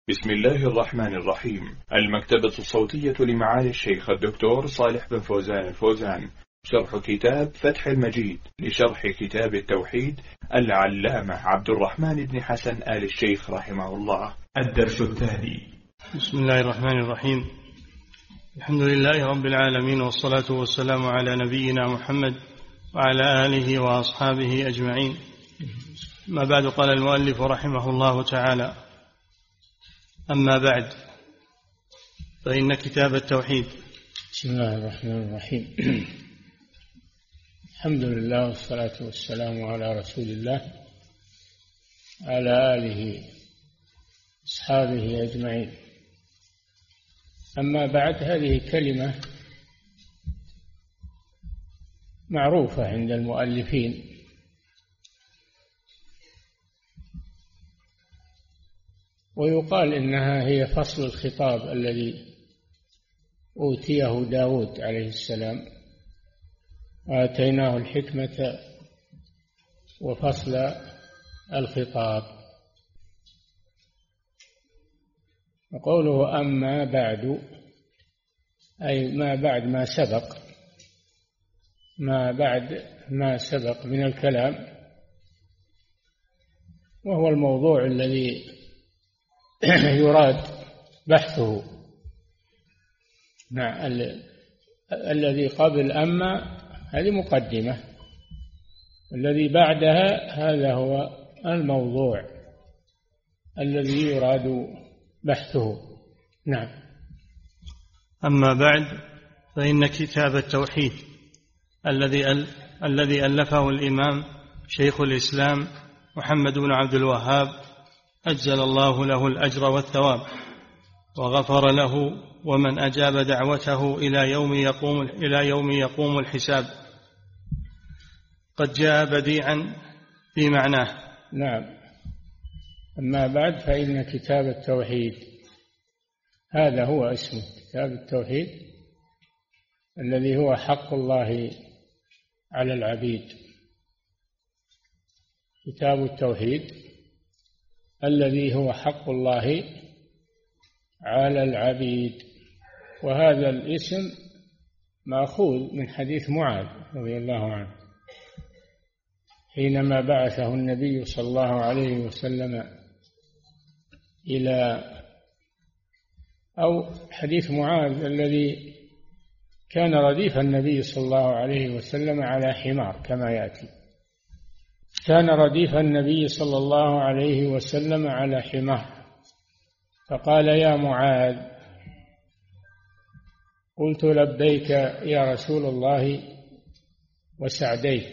بسم الله الرحمن الرحيم. المكتبة الصوتية لمعالي الشيخ الدكتور صالح بن فوزان الفوزان، شرح كتاب فتح المجيد لشرح كتاب التوحيد العلامة عبد الرحمن بن حسن آل الشيخ رحمه الله. الدرس الثاني. بسم الله الرحمن الرحيم. الحمد لله رب العالمين، والصلاة والسلام على نبينا محمد وعلى آله وأصحابه أجمعين. ما بعد، قال المؤلف رحمه الله تعالى: أما بعد، فإن كتاب التوحيد. بسم الله الرحمن الرحيم. الحمد لله والصلاة والسلام على رسول الله على آله أصحابه أجمعين. أما بعد، هذه كلمة معروفة عند المؤلفين، ويقال إنها هي فصل الخطاب الذي أوتيه داود عليه السلام، وآتيناه الحكمة وفصل الخطاب. وقوله أما بعد أي ما بعد ما سبق، ما بعد ما سبق من الكلام، وهو الموضوع الذي يراد بحثه. الذي قبل أما هذه مقدمة، الذي بعدها هذا هو الموضوع الذي يراد بحثه. نعم. أما بعد، فإن كتاب التوحيد الذي ألفه الإمام شيخ الإسلام محمد بن عبد الوهاب أجزل الله له الأجر والثواب، وغفر له ومن أجاب دعوته إلى يوم يقوم الحساب، قد جاء بديعا في معناه. نعم. أما بعد، فإن كتاب التوحيد، هذا هو اسمه، كتاب التوحيد الذي هو حق الله على العبيد. كتاب التوحيد الذي هو حق الله على العبيد. وهذا الاسم مأخوذ من حديث معاذ رضي الله عنه حينما بعثه النبي صلى الله عليه وسلم أو حديث معاذ الذي كان رديف النبي صلى الله عليه وسلم على حمار كما يأتي. كان رديف النبي صلى الله عليه وسلم على حمار، فقال: يا معاذ. قلت: لبيك يا رسول الله وسعديك.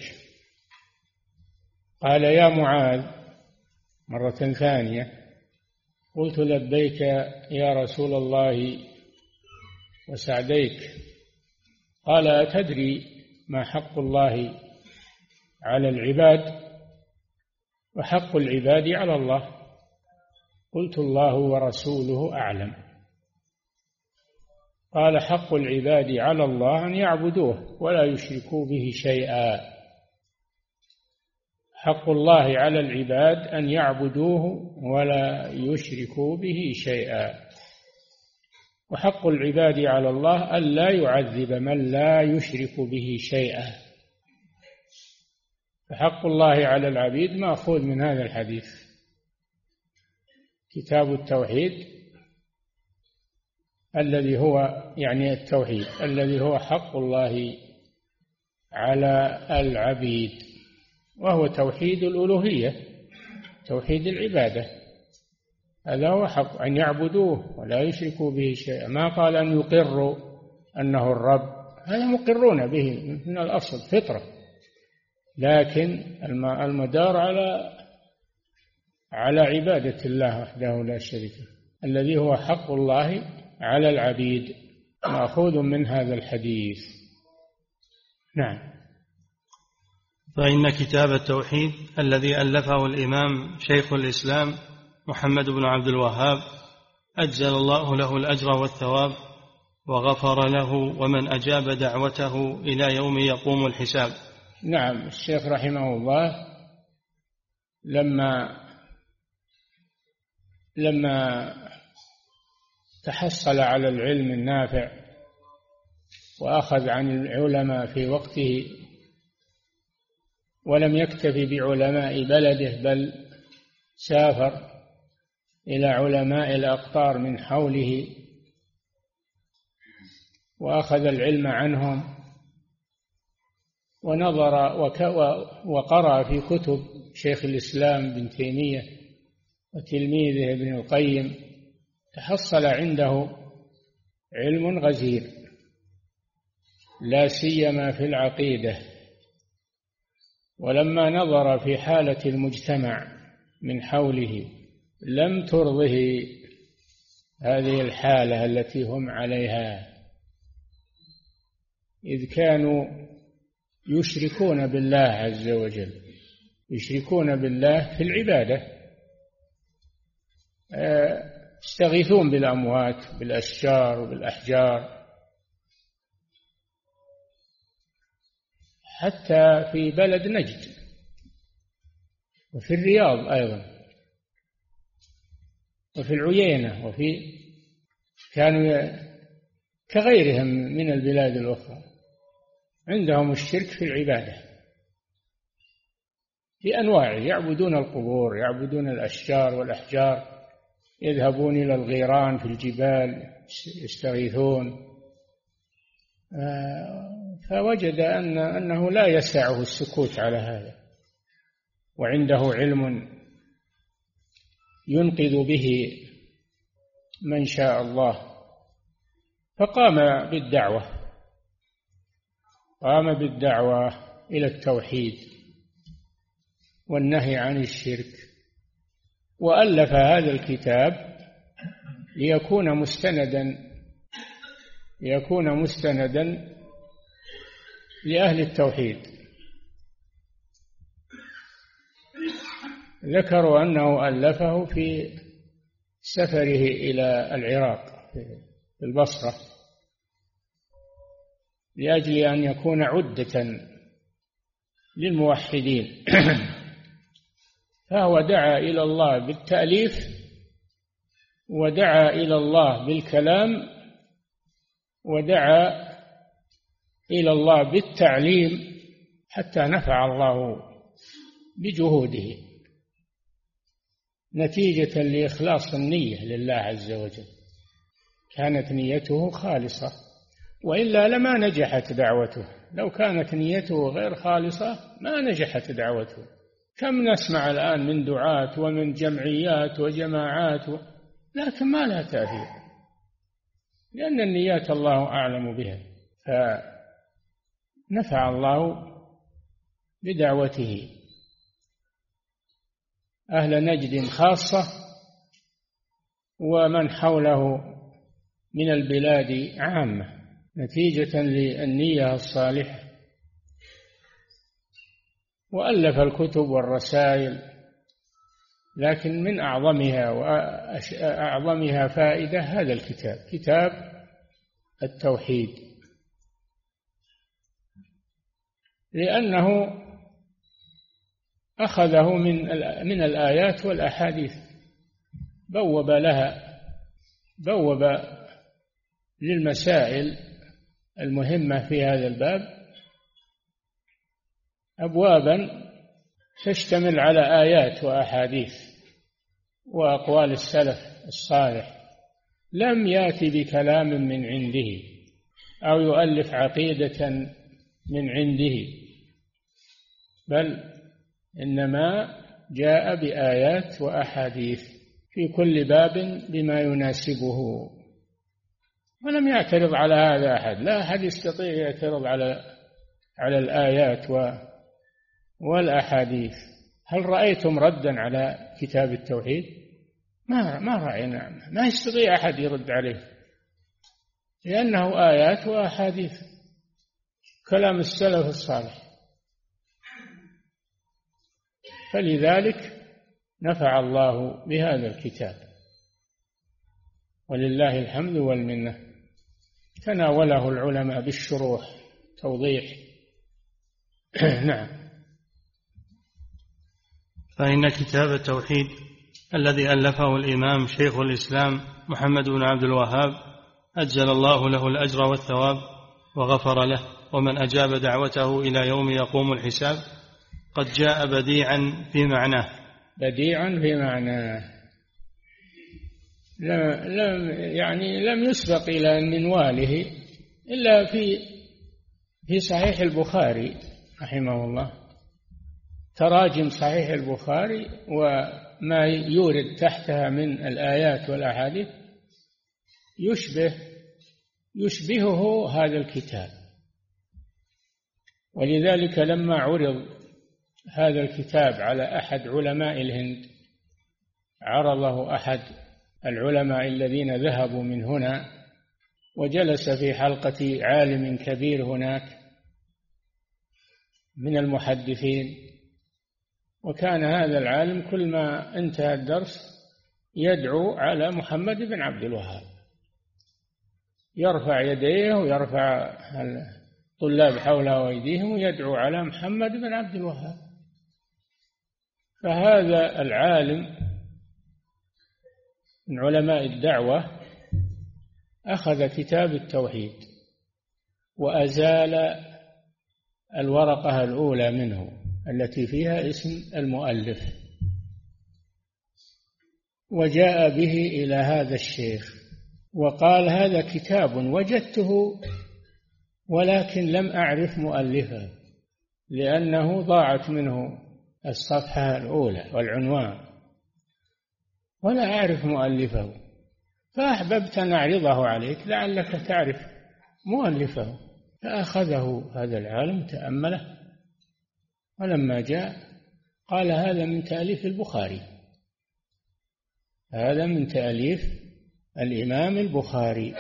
قال: يا معاذ مرة ثانية. قلت: لبيك يا رسول الله وسعديك. قال: أتدري ما حق الله على العباد وحق العباد على الله؟ قلت: الله ورسوله أعلم. قال: حق العباد على الله أن يعبدوه ولا يشركوا به شيئا. حق الله على العباد أن يعبدوه ولا يشركوا به شيئا، وحق العباد على الله أن لا يعذب من لا يشرك به شيئا. فحق الله على العبيد مأخوذ من هذا الحديث. كتاب التوحيد الذي هو يعني التوحيد الذي هو حق الله على العبيد، وهو توحيد الألوهية، توحيد العبادة. هذا هو حق أن يعبدوه ولا يشركوا به شيئا. ما قال أن يقروا أنه الرب، هذا مقرون به من الأصل فطرة، لكن المدار على عبادة الله وحده لا شريك له، الذي هو حق الله على العبيد، مأخوذ من هذا الحديث. نعم. فإن كتاب التوحيد الذي ألفه الإمام شيخ الإسلام محمد بن عبد الوهاب أجزل الله له الأجر والثواب، وغفر له ومن أجاب دعوته إلى يوم يقوم الحساب. نعم. الشيخ رحمه الله لما تحصل على العلم النافع وأخذ عن العلماء في وقته، ولم يكتفي بعلماء بلده بل سافر إلى علماء الأقطار من حوله وأخذ العلم عنهم، ونظر وقرأ في كتب شيخ الإسلام بن تيمية وتلميذه ابن القيم، تحصل عنده علم غزير لا سيما في العقيدة. ولما نظر في حالة المجتمع من حوله لم ترضه هذه الحالة التي هم عليها، إذ كانوا يشركون بالله عز وجل، يشركون بالله في العبادة، يستغيثون بالأموات بالأشجار وبالأحجار. حتى في بلد نجد وفي الرياض أيضا وفي العيينة كانوا كغيرهم من البلاد الأخرى عندهم الشرك في العبادة بأنواعه، يعبدون القبور، يعبدون الأشجار والأحجار، يذهبون إلى الغيران في الجبال يستغيثون. فوجد أنه لا يسعه السكوت على هذا، وعنده علم ينقذ به من شاء الله، فقام بالدعوة إلى التوحيد والنهي عن الشرك، وألف هذا الكتاب ليكون مستندا لأهل التوحيد. ذكروا أنه ألفه في سفره إلى العراق في البصرة لأجل أن يكون عدة للموحدين. فهو دعا إلى الله بالتأليف، ودعا إلى الله بالكلام، ودعا إلى الله بالتعليم، حتى نفع الله بجهوده نتيجة لإخلاص النية لله عز وجل. كانت نيته خالصة، وإلا لما نجحت دعوته. لو كانت نيته غير خالصة ما نجحت دعوته. كم نسمع الآن من دعاة ومن جمعيات وجماعات لكن ما لها تأثير، لأن النيات الله أعلم بها. فنفع الله بدعوته أهل نجد خاصة ومن حوله من البلاد عامة، نتيجة للنية الصالحة. وألف الكتب والرسائل، لكن من أعظمها فائدة هذا الكتاب، كتاب التوحيد، لأنه أخذه من الآيات والأحاديث، بوب للمسائل المهمة في هذا الباب أبوابا تشتمل على آيات وأحاديث وأقوال السلف الصالح. لم يأتي بكلام من عنده أو يؤلف عقيدة من عنده، بل إنما جاء بآيات وأحاديث في كل باب بما يناسبه، ولم يعترض على هذا أحد. لا أحد يستطيع يعترض على الآيات والأحاديث. هل رأيتم ردا على كتاب التوحيد؟ ما رأينا، ما يستطيع أحد يرد عليه، لأنه آيات وأحاديث كلام السلف الصالح. فلذلك نفع الله بهذا الكتاب، ولله الحمد والمنة. تناوله العلماء بالشروح توضيح. نعم. فإن كتاب التوحيد الذي ألفه الإمام شيخ الإسلام محمد بن عبد الوهاب أجل الله له الأجر والثواب وغفر له، ومن أجاب دعوته إلى يوم يقوم الحساب قد جاء بديعا في معناه. بديعا في معناه، لم يسبق إلى منواله إلا في صحيح البخاري رحمه الله. تراجم صحيح البخاري وما يورد تحتها من الآيات والأحاديث يشبهه هذا الكتاب. ولذلك لما عرض هذا الكتاب على أحد علماء الهند، عرضه أحد العلماء الذين ذهبوا من هنا وجلس في حلقة عالم كبير هناك من المحدثين، وكان هذا العالم كل ما انتهى الدرس يدعو على محمد بن عبد الوهاب، يرفع يديه ويرفع الطلاب حوله وأيديهم ويدعو على محمد بن عبد الوهاب. فهذا العالم من علماء الدعوة أخذ كتاب التوحيد وأزال الورقة الأولى منه التي فيها اسم المؤلف، وجاء به إلى هذا الشيخ وقال: هذا كتاب وجدته ولكن لم أعرف مؤلفه، لأنه ضاعت منه الصفحة الأولى والعنوان ولا أعرف مؤلفه، فأحببت أن أعرضه عليك لعلك تعرف مؤلفه. فأخذه هذا العالم تأمله، ولما جاء قال: هذا من تأليف البخاري، هذا من تأليف الإمام البخاري.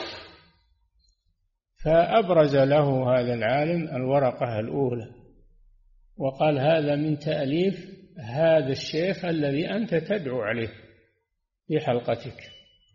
فأبرز له هذا العالم الورقة الأولى وقال: هذا من تأليف هذا الشيخ الذي أنت تدعو عليه في حلقتك.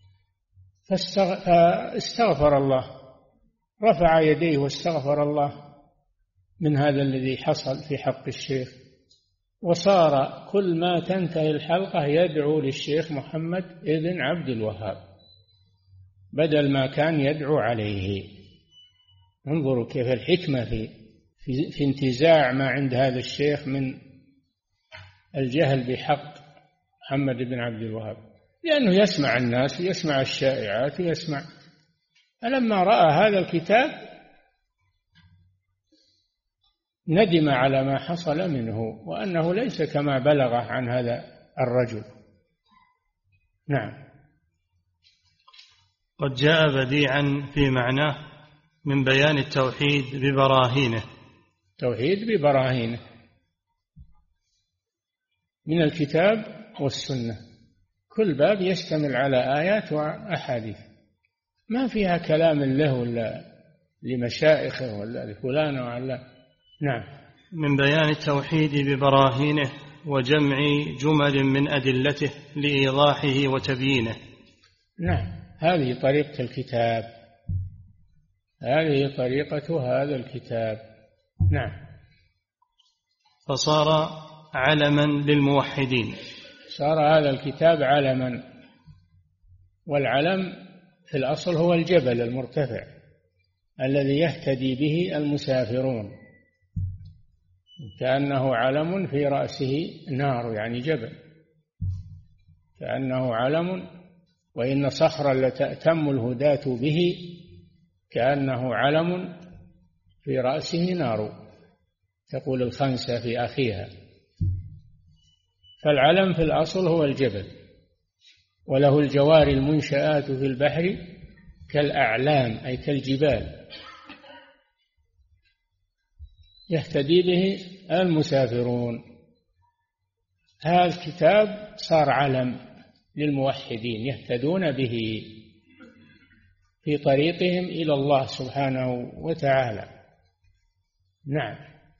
فاستغفر الله، رفع يديه واستغفر الله من هذا الذي حصل في حق الشيخ، وصار كل ما تنتهي الحلقة يدعو للشيخ محمد بن عبد الوهاب بدل ما كان يدعو عليه. انظروا كيف الحكمة في انتزاع ما عند هذا الشيخ من الجهل بحق محمد بن عبد الوهاب، لأنه يسمع الناس ويسمع الشائعات ويسمع. فلما رأى هذا الكتاب ندم على ما حصل منه، وأنه ليس كما بلغ عن هذا الرجل. نعم. قد جاء بديعا في معناه من بيان التوحيد ببراهينه. توحيد ببراهينه من الكتاب والسنة، كل باب يشتمل على آيات وأحاديث، ما فيها كلام له ولا لمشائخه ولا لفلان ولا. نعم. من بيان التوحيد ببراهينه وجمع جمل من أدلته لإيضاحه وتبيينه. نعم، هذه طريقة الكتاب، هذه طريقة هذا الكتاب. نعم. فصار علما للموحدين. صار هذا الكتاب علما، والعلم في الأصل هو الجبل المرتفع الذي يهتدي به المسافرون، كأنه علم في رأسه نار، يعني جبل كأنه علم. وإن صخرا لتأتم الهداة به كأنه علم في رأسه نار، تقول الخنسة في أخيها. فالعلم في الأصل هو الجبل، وله الجوار المنشآت في البحر كالأعلام، أي كالجبال، يهتدي به المسافرون. هذا الكتاب صار علم للموحدين يهتدون به في طريقهم إلى الله سبحانه وتعالى. نعم.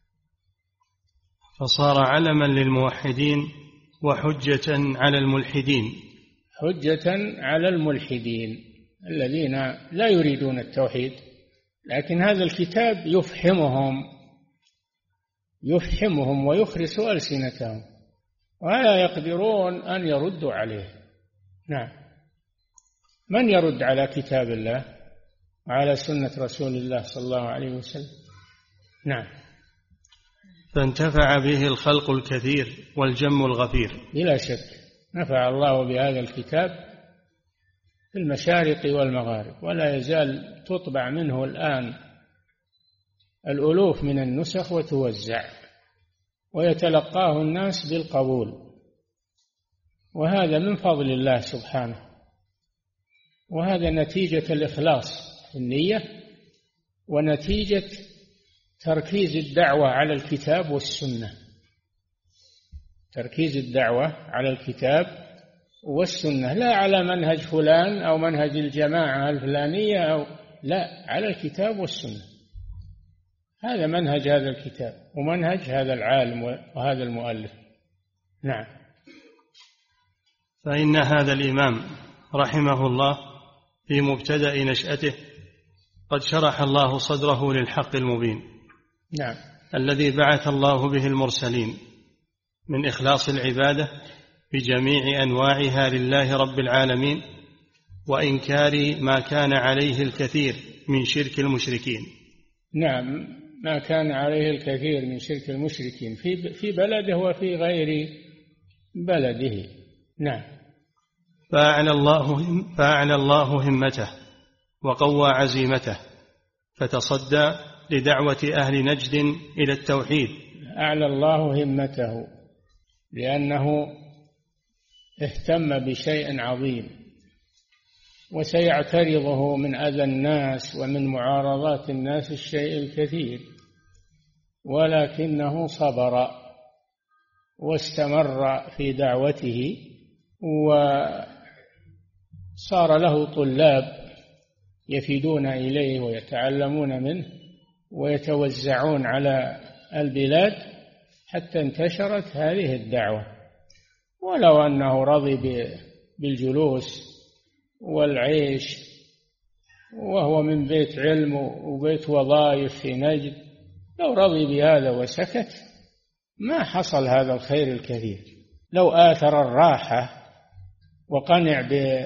فصار علما للموحدين وحجة على الملحدين. حجة على الملحدين الذين لا يريدون التوحيد، لكن هذا الكتاب يفهمهم ويخرس ألسنتهم ولا يقدرون أن يردوا عليه. نعم. من يرد على كتاب الله وعلى سنة رسول الله صلى الله عليه وسلم؟ نعم. فانتفع به الخلق الكثير والجم الغفير. بلا شك نفع الله بهذا الكتاب في المشارق والمغارب، ولا يزال تطبع منه الآن الألوف من النسخ وتوزع، ويتلقاه الناس بالقبول، وهذا من فضل الله سبحانه، وهذا نتيجة الإخلاص في النية، ونتيجة تركيز الدعوة على الكتاب والسنة، تركيز الدعوة على الكتاب والسنة، لا على منهج فلان أو منهج الجماعة الفلانية أو لا، على الكتاب والسنة. هذا منهج هذا الكتاب ومنهج هذا العالم وهذا المؤلف. نعم. فإن هذا الإمام رحمه الله في مبتدأ نشأته قد شرح الله صدره للحق المبين. نعم. الذي بعث الله به المرسلين من إخلاص العبادة بجميع أنواعها لله رب العالمين، وإنكار ما كان عليه الكثير من شرك المشركين. نعم، ما كان عليه الكثير من شرك المشركين في بلده وفي غير بلده. نعم. فأعلى الله همته وقوى عزيمته، فتصدى لدعوة أهل نجد إلى التوحيد. أعلى الله همته لأنه اهتم بشيء عظيم، وسيعترضه من أذى الناس ومن معارضات الناس الشيء الكثير، ولكنه صبر واستمر في دعوته، وصار له طلاب يفيدون إليه ويتعلمون منه ويتوزعون على البلاد حتى انتشرت هذه الدعوة. ولو أنه رضي بالجلوس والعيش وهو من بيت علم وبيت وظائف في نجد، لو رضي بهذا وسكت ما حصل هذا الخير الكثير. لو آثر الراحة وقنع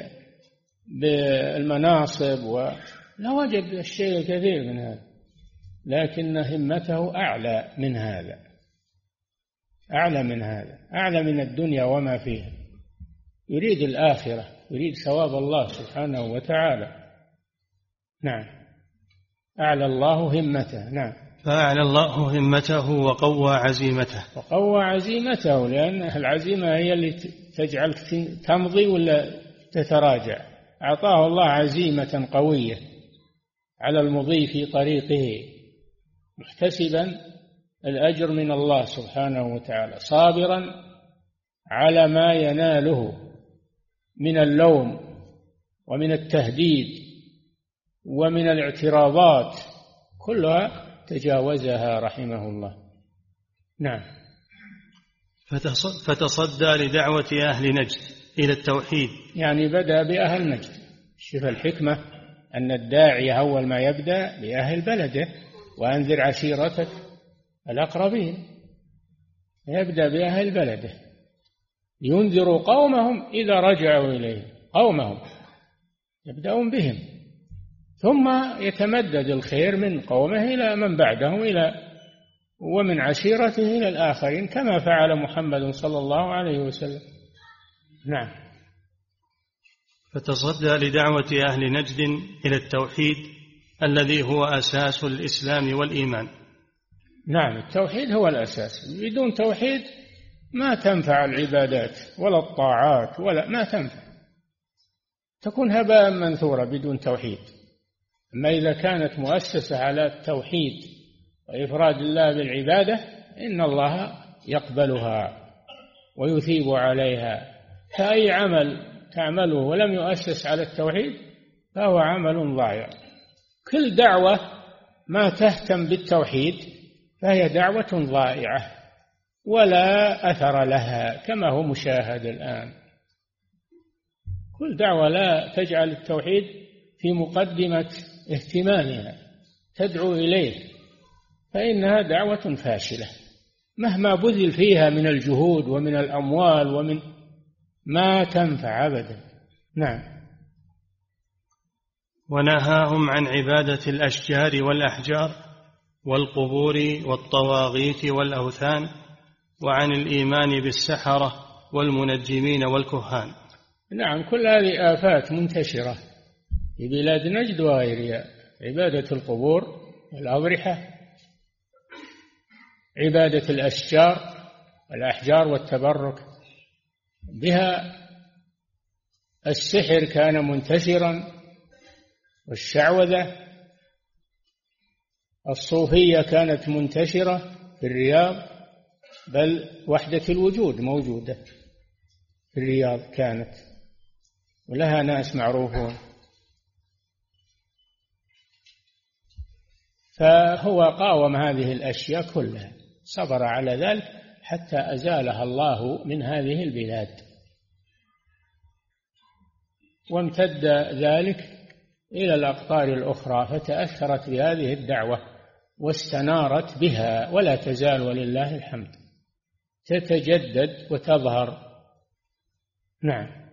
بالمناصب لوجد الشيء الكثير من هذا، لكن همته أعلى من هذا، أعلى من هذا، أعلى من الدنيا وما فيها. يريد الآخرة، يريد ثواب الله سبحانه وتعالى. نعم. أعلى الله همته. نعم. فأعلى الله همته وقوى عزيمته. وقوى عزيمته، لأن العزيمة هي اللي تجعلك تمضي ولا تتراجع. أعطاه الله عزيمة قوية على المضي في طريقه، محتسبا الأجر من الله سبحانه وتعالى، صابرا على ما يناله من اللوم ومن التهديد ومن الاعتراضات، كلها تجاوزها رحمه الله. نعم. فتصدى لدعوة أهل نجد إلى التوحيد، يعني بدأ بأهل نجد. شوف الحكمة، أن الداعية أول ما يبدأ بأهل بلده، وأنذر عشيرتك الأقربين، يبدأ بأهل بلده ينذروا قومهم إذا رجعوا إليه، قومهم يبدأون بهم، ثم يتمدد الخير من قومه إلى من بعدهم، ومن عشيرته إلى الآخرين، كما فعل محمد صلى الله عليه وسلم. نعم. فتصدى لدعوة أهل نجد إلى التوحيد الذي هو أساس الإسلام والإيمان. نعم، التوحيد هو الأساس. بدون توحيد ما تنفع العبادات ولا الطاعات، ولا ما تنفع، تكون هباء منثورا بدون توحيد. أما إذا كانت مؤسسة على التوحيد وإفراد الله بالعبادة، إن الله يقبلها ويثيب عليها. فأي عمل تعمله ولم يؤسس على التوحيد فهو عمل ضائع. كل دعوة ما تهتم بالتوحيد فهي دعوة ضائعة ولا أثر لها، كما هو مشاهد الآن. كل دعوة لا تجعل التوحيد في مقدمة اهتمامها تدعو إليه فإنها دعوة فاشلة مهما بذل فيها من الجهود ومن الأموال ومن ما تنفع أبدا. نعم. ونهاهم عن عبادة الأشجار والأحجار والقبور والطواغيت والأوثان، وعن الإيمان بالسحرة والمنجمين والكهان. نعم، كل هذه آفات منتشرة في بلاد نجد وغيرها: عبادة القبور والأضرحة، عبادة الأشجار والأحجار والتبرك بها، السحر كان منتشرا، والشعوذة، الصوفية كانت منتشرة في الرياض، بل وحدة الوجود موجودة في الرياض كانت، ولها ناس معروفون. فهو قاوم هذه الأشياء كلها، صبر على ذلك حتى أزالها الله من هذه البلاد، وامتد ذلك إلى الأقطار الأخرى، فتأثرت بهذه الدعوة واستنارت بها، ولا تزال ولله الحمد تتجدد وتظهر. نعم.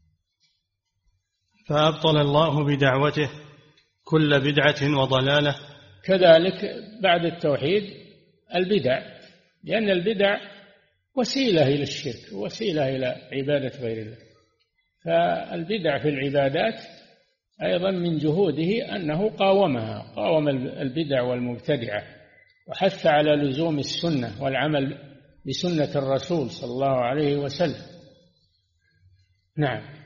فأبطل الله بدعوته كل بدعة وضلالة. كذلك بعد التوحيد البدع، لأن البدع وسيلة إلى الشرك، وسيلة إلى عبادة غير الله. فالبدع في العبادات أيضا من جهوده أنه قاومها، قاوم البدع والمبتدعة، وحث على لزوم السنة والعمل بسنة الرسول صلى الله عليه وسلم. نعم.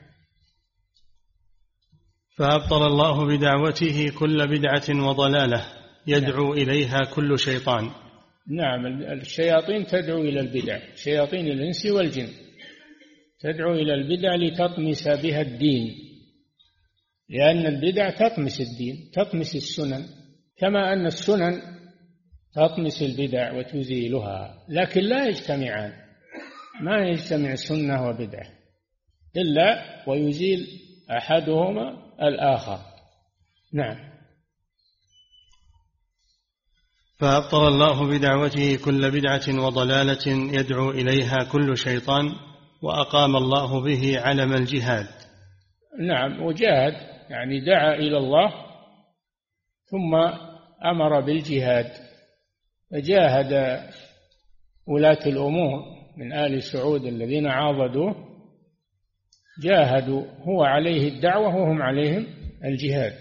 فأبطل الله بدعوته كل بدعة وضلالة يدعو إليها كل شيطان. نعم، الشياطين تدعو إلى البدع، شياطين الإنس والجن تدعو إلى البدع لتطمس بها الدين، لأن البدع تطمس الدين، تطمس السنن، كما أن السنن تطمس البدع وتزيلها، لكن لا يجتمعان، ما يجتمع سنة وبدعة إلا ويزيل أحدهما الآخر. نعم. فأبطل الله بدعوته كل بدعة وضلالة يدعو إليها كل شيطان، وأقام الله به علم الجهاد. نعم، وجاهد يعني دعا إلى الله ثم أمر بالجهاد، فجاهد ولاة الأمور من آل سعود الذين عاضدوه، جاهدوا، هو عليه الدعوة وهم عليهم الجهاد.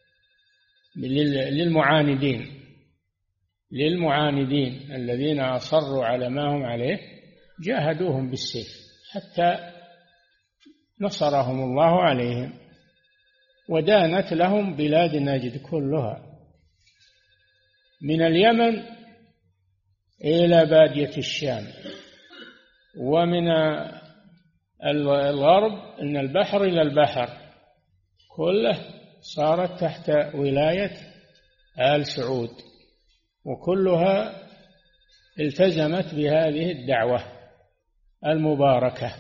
للمعاندين الذين أصروا على ما هم عليه جاهدوهم بالسيف حتى نصرهم الله عليهم، ودانت لهم بلاد نجد كلها من اليمن إلى بادية الشام، ومن الغرب من البحر إلى البحر، كله صارت تحت ولاية آل سعود، وكلها التزمت بهذه الدعوة المباركة،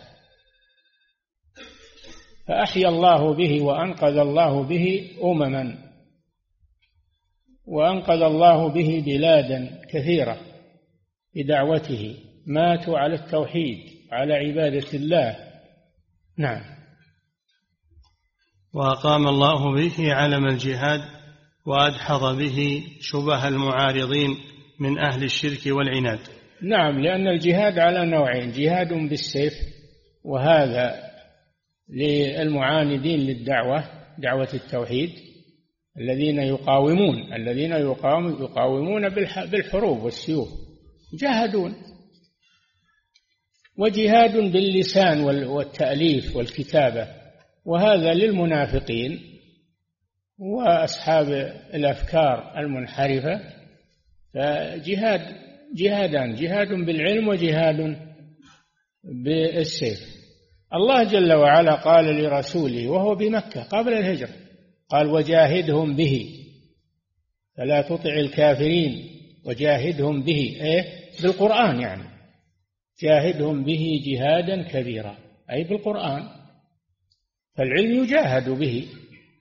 فأحيا الله به وأنقذ الله به أمما، وأنقذ الله به بلادا كثيرة بدعوته، ماتوا على التوحيد على عبادة الله. نعم. وأقام الله به علم الجهاد، وأدحض به شبه المعارضين من أهل الشرك والعناد. نعم، لأن الجهاد على نوعين: جهاد بالسيف، وهذا للمعاندين للدعوة، دعوة التوحيد، الذين يقاومون بالحروب والسيوف، جاهدون. وجهاد باللسان والتأليف والكتابة، وهذا للمنافقين وأصحاب الأفكار المنحرفة. جهادان: جهاد بالعلم وجهاد بالسيف. الله جل وعلا قال لرسوله وهو بمكة قبل الهجرة، قال: وجاهدهم به، فلا تطع الكافرين، وجاهدهم به بالقرآن، يعني جاهدهم به جهادا كبيرا، أي بالقرآن. فالعلم يجاهد به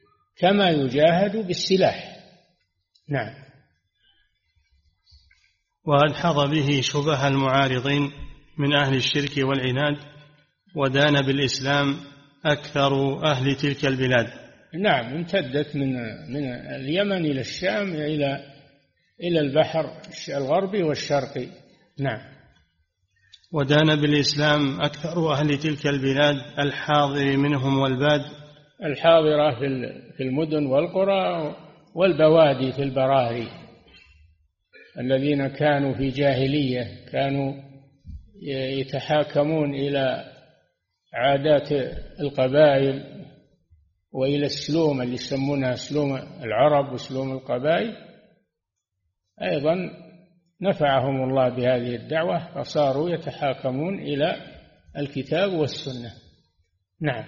كما يجاهد بالسلاح. نعم. وأدحض به شبه المعارضين من أهل الشرك والعناد، ودان بالإسلام أكثر أهل تلك البلاد. نعم، امتدت من اليمن إلى الشام إلى البحر الغربي والشرقي. نعم. ودان بالإسلام أكثر أهل تلك البلاد الحاضر منهم والباد، الحاضرة في المدن والقرى والبوادي في البراهي، الذين كانوا في جاهلية كانوا يتحاكمون إلى عادات القبائل وإلى السلوم اللي يسمونها سلوم العرب وسلوم القبائل. أيضا نفعهم الله بهذه الدعوة فصاروا يتحاكمون إلى الكتاب والسنة. نعم.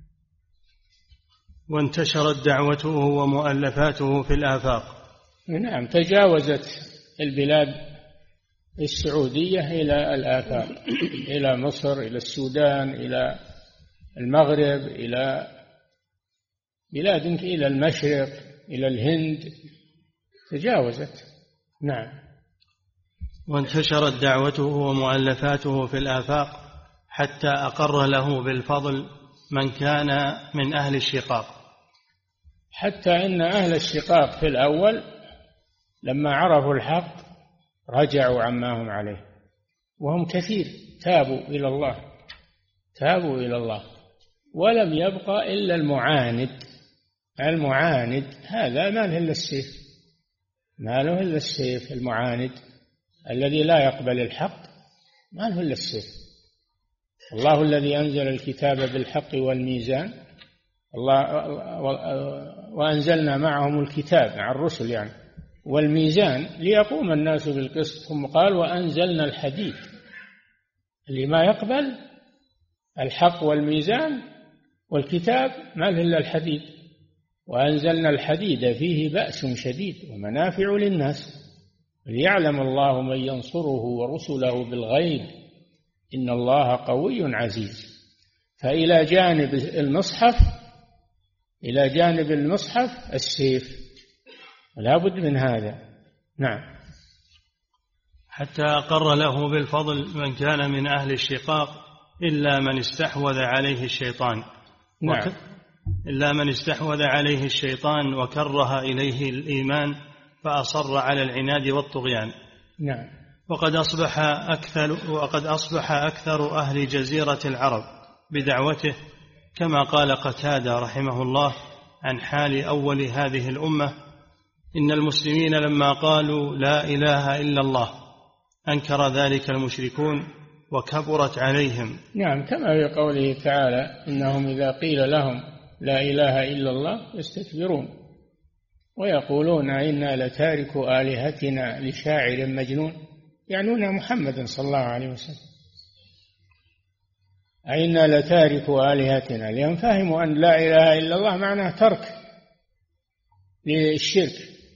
وانتشرت دعوته ومؤلفاته في الآفاق. نعم، تجاوزت البلاد السعودية إلى الآفاق، إلى مصر، إلى السودان، إلى المغرب، إلى بلاد، إلى المشرق، إلى الهند، تجاوزت. نعم. وانتشرت دعوته ومؤلفاته في الآفاق حتى أقر له بالفضل من كان من أهل الشقاق، حتى إن أهل الشقاق في الأول لما عرفوا الحق رجعوا عما هم عليه، وهم كثير تابوا إلى الله، ولم يبقى إلا المعاند هذا ما له إلا السيف، المعاند الذي لا يقبل الحق ما له إلا السيف. الله الذي أنزل الكتاب بالحق والميزان، وأنزلنا معهم الكتاب مع الرسل يعني والميزان ليقوم الناس بالقسط، ثم قال وأنزلنا الحديد، اللي ما يقبل الحق والميزان والكتاب ما له إلا الحديد. وأنزلنا الحديد فيه بأس شديد ومنافع للناس ليعلم الله من ينصره ورسله بالغيب إن الله قوي عزيز. فإلى جانب المصحف السيف، لا بد من هذا. نعم. حتى أقر له بالفضل من كان من أهل الشقاق إلا من استحوذ عليه الشيطان. نعم. إلا من استحوذ عليه الشيطان وكره إليه الإيمان فأصر على العناد والطغيان. نعم. وقد أصبح أكثر أهل جزيرة العرب بدعوته، كما قال قتادة رحمه الله عن حال أول هذه الأمة: إن المسلمين لما قالوا لا إله إلا الله أنكر ذلك المشركون وكبرت عليهم. نعم، كما في قوله تعالى: إنهم إذا قيل لهم لا إله إلا الله يستكبرون ويقولون إنا لتاركوا آلهتنا لشاعر مجنون، يعنون محمدا صلى الله عليه وسلم. إنا لتاركوا آلهتنا، لأن فهموا أن لا إله إلا الله معناه ترك للشرك،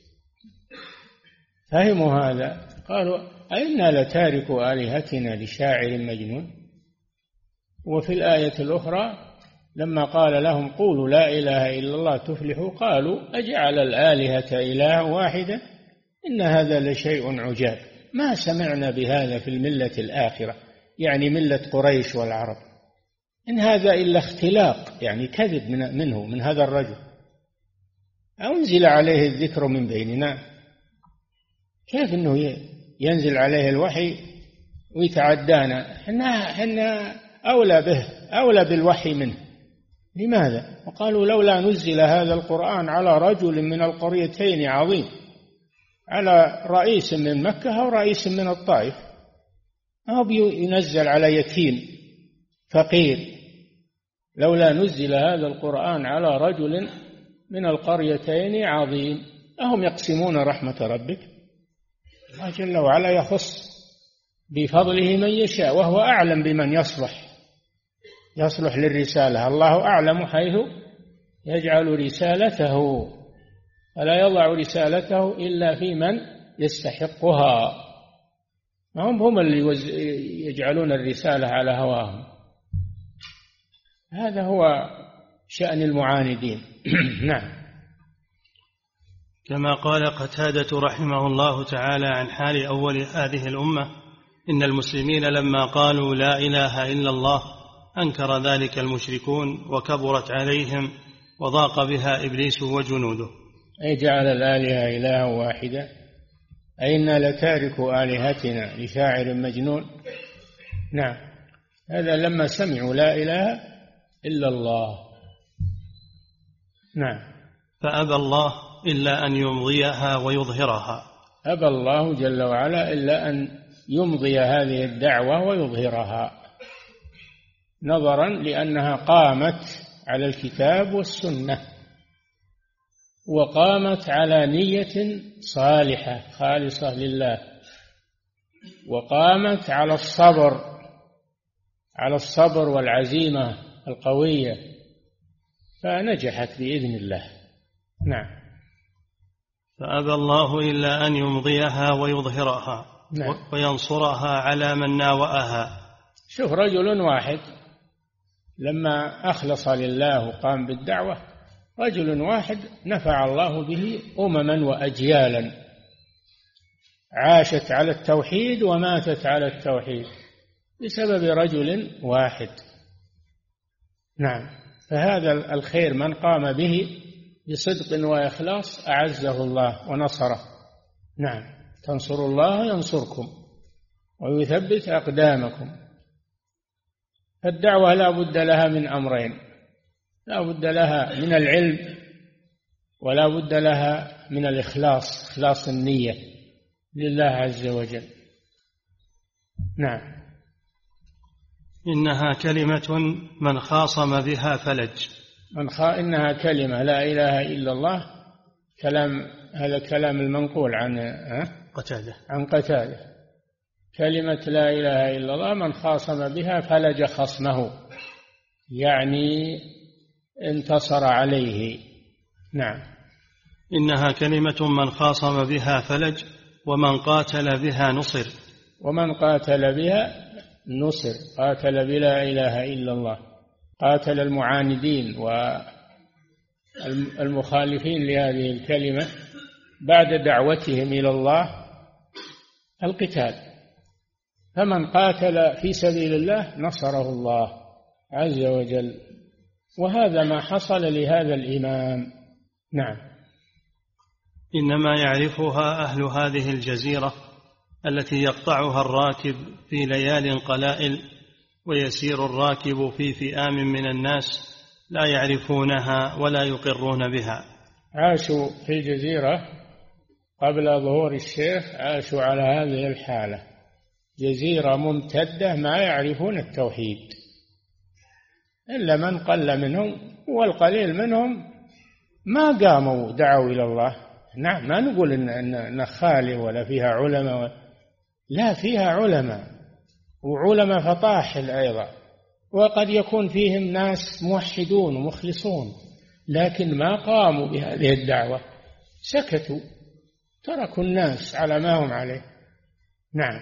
فهموا هذا قالوا إنا لتاركوا آلهتنا لشاعر مجنون. وفي الآية الأخرى لما قال لهم قولوا لا إله إلا الله تفلحوا قالوا أجعل الآلهة إله واحدا إن هذا لشيء عجاب ما سمعنا بهذا في الملة الآخرة، يعني ملة قريش والعرب، إن هذا إلا اختلاق، يعني كذب منه من هذا الرجل، أنزل عليه الذكر من بيننا. كيف أنه ينزل عليه الوحي ويتعدانا؟ إحنا أولى بالوحي منه. لماذا؟ وقالوا لولا نزل هذا القرآن على رجل من القريتين عظيم، على رئيس من مكة أو رئيس من الطائف، أو ينزل على يتيم فقير. لولا نزل هذا القرآن على رجل من القريتين عظيم. أهم يقسمون رحمة ربك؟ الله جل وعلا يخص بفضله من يشاء، وهو أعلم بمن يصلح للرسالة. الله أعلم حيث يجعل رسالته، فلا يضع رسالته إلا في من يستحقها. هم اللي يجعلون الرسالة على هواهم. هذا هو شأن المعاندين. نعم. كما قال قتادة رحمه الله تعالى عن حال أول هذه الأمة: إن المسلمين لما قالوا لا إله إلا الله أنكر ذلك المشركون وكبرت عليهم وضاق بها إبليس وجنوده. أي جعل الآلهة إلها واحدا، أي إنا لتارك آلهتنا لشاعر مجنون. نعم، هذا لما سمعوا لا إله إلا الله. نعم. فأبى الله إلا أن يمضيها ويظهرها. أبى الله جل وعلا إلا أن يمضي هذه الدعوة ويظهرها، نظرا لأنها قامت على الكتاب والسنة، وقامت على نية صالحة خالصة لله، وقامت على الصبر والعزيمة القوية، فنجحت بإذن الله. نعم. فأبى الله إلا أن يمضيها ويظهرها. نعم. وينصرها على من ناوأها. شوف، رجل واحد لما أخلص لله وقام بالدعوة، رجل واحد نفع الله به أمما وأجيالا عاشت على التوحيد وماتت على التوحيد بسبب رجل واحد. نعم. فهذا الخير من قام به بصدق وإخلاص أعزه الله ونصره. نعم. تنصروا الله ينصركم ويثبت أقدامكم. فالدعوة لا بد لها من أمرين: لا بد لها من العلم، ولا بد لها من الإخلاص، إخلاص النية لله عز وجل. نعم. إنها كلمة من خاصم بها فلج. إنها كلمة لا إله إلا الله. هذا كلام المنقول عن قتادة. كلمة لا إله إلا الله من خاصم بها فلج خصمه، يعني انتصر عليه. نعم. إنها كلمة من خاصم بها فلج، ومن قاتل بها نصر. ومن قاتل بها نصر، قاتل بلا إله إلا الله، قاتل المعاندين والمخالفين لهذه الكلمة بعد دعوتهم إلى الله القتال. فمن قاتل في سبيل الله نصره الله عز وجل، وهذا ما حصل لهذا الإمام. نعم. إنما يعرفها أهل هذه الجزيرة التي يقطعها الراكب في ليال قلائل، ويسير الراكب في فئام من الناس لا يعرفونها ولا يقرون بها. عاشوا في الجزيرة قبل ظهور الشيخ، عاشوا على هذه الحالة، جزيرة ممتدة ما يعرفون التوحيد إلا من قل منهم، والقليل منهم ما قاموا دعوا إلى الله. نعم، ما نقول إن خالي ولا فيها علماء، لا، فيها علماء، وعلماء فطاحل أيضا، وقد يكون فيهم ناس موحدون ومخلصون، لكن ما قاموا بهذه الدعوة، سكتوا، تركوا الناس على ما هم عليه. نعم.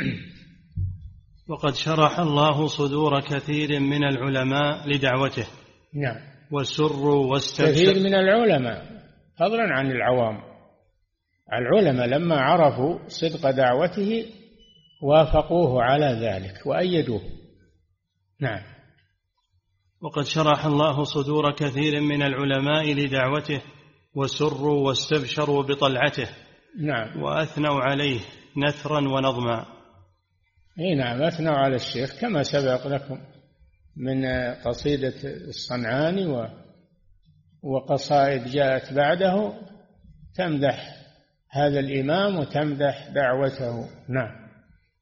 وقد شرح الله صدور كثير من العلماء لدعوته. نعم. وسروا واستبشروا. كثير من العلماء فضلا عن العوام. العلماء لما عرفوا صدق دعوته وافقوه على ذلك وأيدوه. نعم. وقد شرح الله صدور كثير من العلماء لدعوته، وسروا واستبشروا بطلعته. نعم. وأثنوا عليه نثرا ونظما. نعم، أثنوا على الشيخ كما سبق لكم من قصيدة الصنعاني وقصائد جاءت بعده تمدح هذا الإمام وتمدح دعوته. نعم.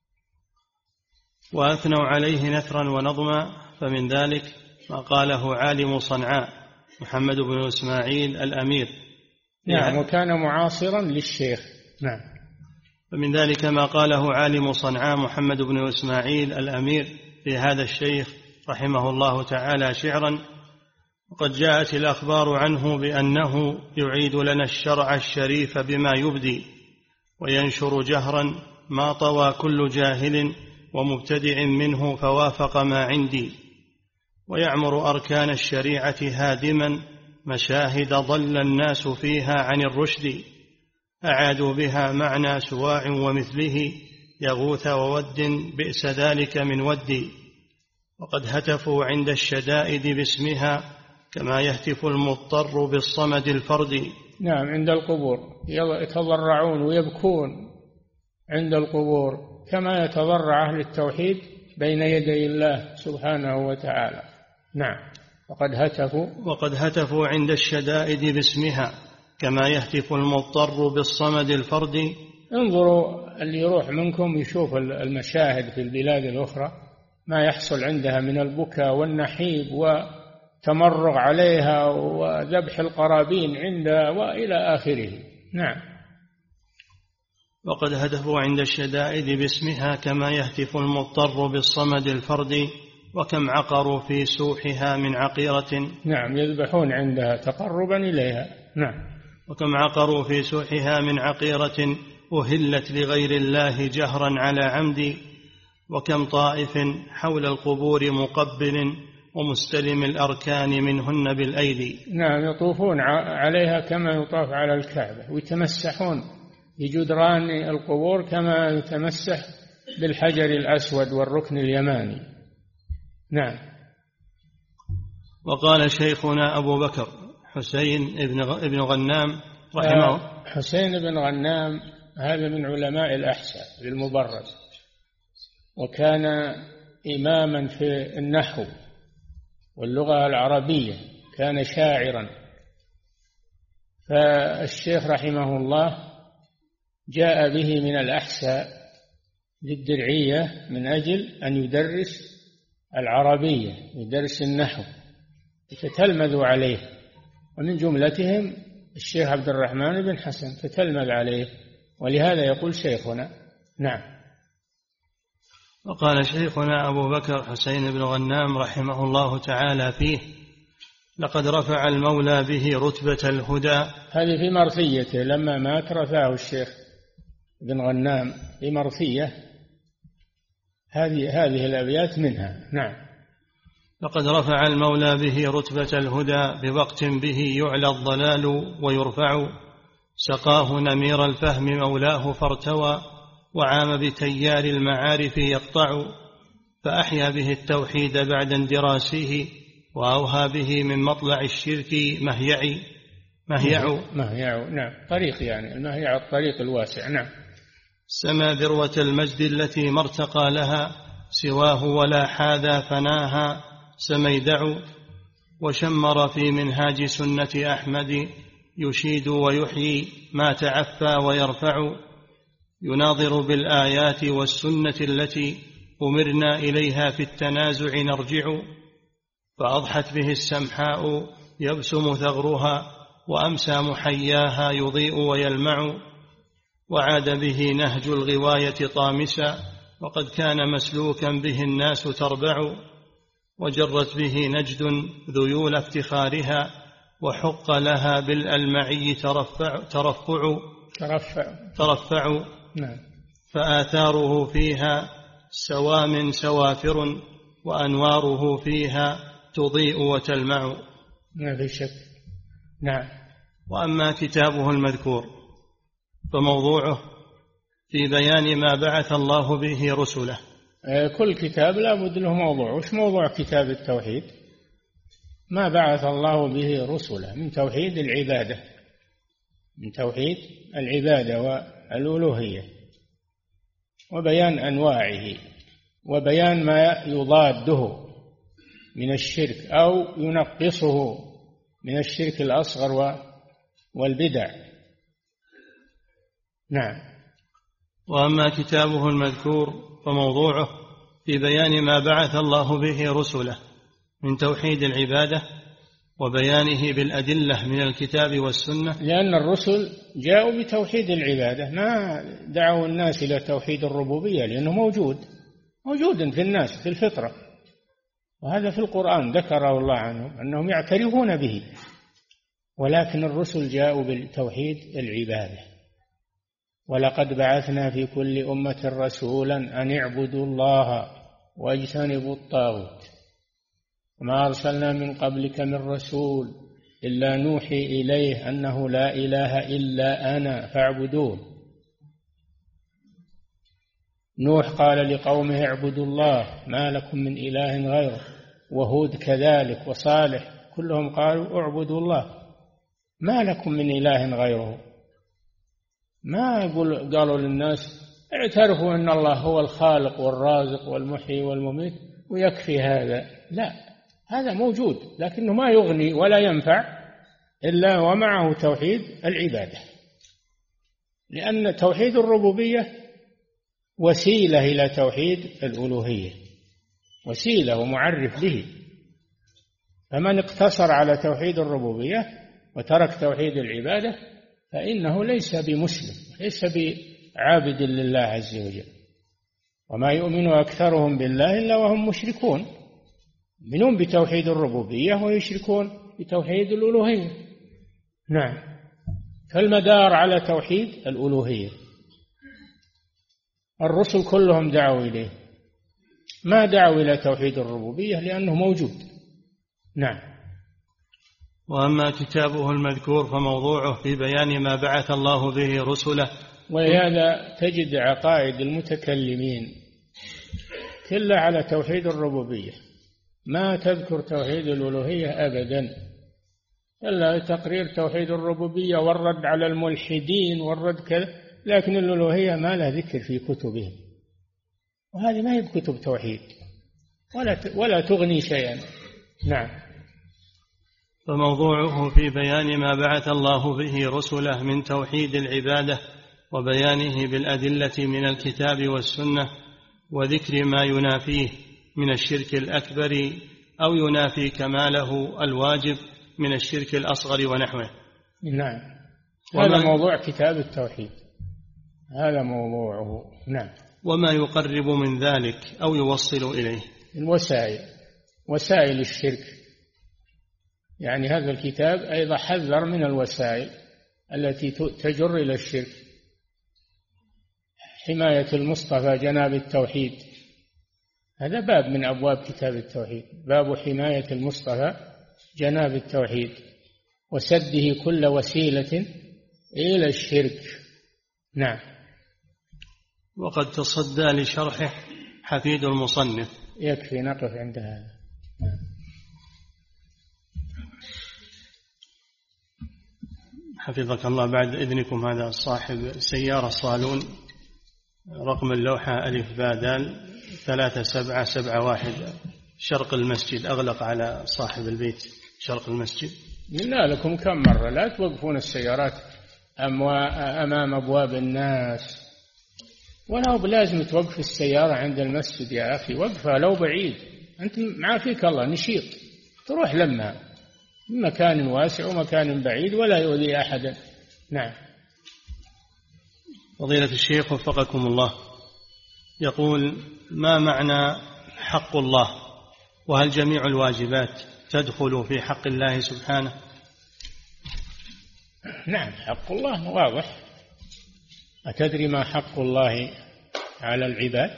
وأثنوا عليه نثرا ونظما، فمن ذلك ما قاله عالم صنعاء محمد بن إسماعيل الأمير. نعم، وكان معاصرا للشيخ. نعم. فمن ذلك ما قاله عالم صنعاء محمد بن إسماعيل الأمير في هذا الشيخ رحمه الله تعالى شعرا: وقد جاءت الأخبار عنه بأنه يعيد لنا الشرع الشريف بما يبدي، وينشر جهرا ما طوى كل جاهل ومبتدع منه فوافق ما عندي، ويعمر أركان الشريعة هادما مشاهد ضل الناس فيها عن الرشد، أعادوا بها معنى سواع ومثله، يغوث وود بئس ذلك من ودي. وقد هتفوا عند الشدائد باسمها كما يهتف المضطر بالصمد الفردي. نعم، عند القبور يتضرعون ويبكون عند القبور كما يتضرع أهل التوحيد بين يدي الله سبحانه وتعالى. نعم. وقد هتفوا عند الشدائد باسمها كما يهتف المضطر بالصمد الفردي. انظروا اللي يروح منكم يشوف المشاهد في البلاد الأخرى، ما يحصل عندها من البكاء والنحيب وتمرغ عليها وذبح القرابين عندها وإلى آخره. نعم. وقد هتفوا عند الشدائد باسمها كما يهتف المضطر بالصمد الفردي، وكم عقروا في سوحها من عقيرة. نعم، يذبحون عندها تقربا إليها. نعم. وكم عقروا في سوحها من عقيرة أهلت لغير الله جهرا على عمد. وكم طائف حول القبور مقبل ومستلم الأركان منهن بالأيدي. نعم، يطوفون عليها كما يطاف على الكعبة، ويتمسحون بجدران القبور كما يتمسح بالحجر الأسود والركن اليماني. نعم. وقال شيخنا أبو بكر حسين ابن غنام رحمه. حسين بن غنام هذا من علماء الأحساء للمبرز، وكان إماما في النحو واللغة العربية، كان شاعرا. فالشيخ رحمه الله جاء به من الأحساء للدرعية من أجل أن يدرس العربية، يدرس النحو، فتلمذوا عليه، ومن جملتهم الشيخ عبد الرحمن بن حسن فتلمذ عليه، ولهذا يقول شيخنا. نعم. وقال شيخنا أبو بكر حسين بن غنام رحمه الله تعالى فيه: لقد رفع المولى به رتبة الهدى. هذه في مرثيته لما مات رفعه الشيخ بن غنام في مرثية، هذه الأبيات منها. نعم. لقد رفع المولى به رتبة الهدى بوقت به يعلى الضلال ويرفع، سقاه نمير الفهم مولاه فارتوى، وعام بتيار المعارف يقطع، فأحيا به التوحيد بعد اندراسه، وأوهى به من مطلع الشرك مهيع. نعم، طريق يعني المهيع الطريق الواسع. نعم. سما ذروة المجد التي ما ارتقى لها سواه ولا حاذا فناها سميدع، وشمر في منهاج سنة أحمد يشيد ويحيي ما تعفى ويرفع، يناظر بالآيات والسنة التي أمرنا إليها في التنازع نرجع، فأضحت به السمحاء يبسم ثغرها، وأمسى محياها يضيء ويلمع، وعاد به نهج الغواية طامسا، وقد كان مسلوكا به الناس تربع، وجرت به نجد ذيول افتخارها، وحق لها بالألمعي ترفع. نعم. فآثاره فيها سوام سوافر، وأنواره فيها تضيء وتلمع. ما في شك. نعم. وأما كتابه المذكور فموضوعه في بيان ما بعث الله به رسله. كل كتاب لا بد له موضوع. وش موضوع كتاب التوحيد؟ ما بعث الله به رسله من توحيد العبادة، من توحيد العبادة والألوهية، وبيان أنواعه، وبيان ما يضاده من الشرك أو ينقصه من الشرك الأصغر والبدع. نعم. وأما كتابه المذكور فموضوعه في بيان ما بعث الله به رسله من توحيد العبادة، وبيانه بالأدلة من الكتاب والسنة. لأن الرسل جاءوا بتوحيد العبادة، ما دعوا الناس إلى توحيد الربوبية، لأنه موجود في الناس في الفطرة، وهذا في القرآن ذكره الله عنهم أنهم يعترفون به، ولكن الرسل جاءوا بالتوحيد العبادة. ولقد بعثنا في كل أمة رسولا أن اعبدوا الله واجتنبوا الطاغوت، وما أرسلنا من قبلك من رسول إلا نوحي إليه أنه لا إله إلا أنا فاعبدون. نوح قال لقومه اعبدوا الله ما لكم من إله غيره، وهود كذلك، وصالح، كلهم قالوا اعبدوا الله ما لكم من إله غيره. ما قالوا للناس اعترفوا أن الله هو الخالق والرازق والمحيي والمميت ويكفي هذا، لا، هذا موجود لكنه ما يغني ولا ينفع إلا ومعه توحيد العبادة، لأن توحيد الربوبية وسيلة إلى توحيد الألوهية، وسيلة ومعرف به. فمن اقتصر على توحيد الربوبية وترك توحيد العبادة فإنه ليس بمسلم، ليس بعابد لله عز وجل. وما يؤمن أكثرهم بالله إلا وهم مشركون، يؤمنون بتوحيد الربوبية ويشركون بتوحيد الألوهية. نعم، فالمدار على توحيد الألوهية. الرسل كلهم دعوا إليه، ما دعوا إلى توحيد الربوبية لأنه موجود. نعم. وأما كتابه المذكور فموضوعه في بيان ما بعث الله به رسله. ولهذا تجد عقائد المتكلمين كلها على توحيد الربوبية، ما تذكر توحيد الألوهية أبدا، إلا تقرير توحيد الربوبية والرد على الملحدين والرد كذا، لكن الألوهية ما لها ذكر في كتبهم، وهذه ما هي بكتب توحيد ولا تغني شيئا. نعم. فموضوعه في بيان ما بعث الله به رسله من توحيد العبادة وبيانه بالأدلة من الكتاب والسنة، وذكر ما ينافيه من الشرك الأكبر أو ينافي كماله الواجب من الشرك الأصغر ونحوه. نعم، هذا موضوع كتاب التوحيد، هذا موضوعه. نعم. وما يقرب من ذلك أو يوصل إليه. وسائل الشرك، يعني هذا الكتاب أيضا حذر من الوسائل التي تجر إلى الشرك. حماية المصطفى جناب التوحيد، هذا باب من أبواب كتاب التوحيد، باب حماية المصطفى جناب التوحيد وسده كل وسيلة إلى الشرك. نعم. وقد تصدى لشرحه حفيد المصنف. يكفي نقف عند هذا. حفظك الله. بعد إذنكم، هذا صاحب سيارة صالون، رقم اللوحة ألف بادال 3771 شرق المسجد، أغلق على صاحب البيت شرق المسجد. قلنا لكم كم مرة لا توقفون السيارات أمام أبواب الناس، ولا هو بلازم توقف السيارة عند المسجد يا أخي، وقفها لو بعيد، أنت معافيك الله نشيط، تروح لما مكان واسع ومكان بعيد ولا يؤذي أحدا. نعم. فضيلة الشيخ وفقكم الله، يقول: ما معنى حق الله؟ وهل جميع الواجبات تدخل في حق الله سبحانه؟ نعم، حق الله واضح. أتدري ما حق الله على العباد؟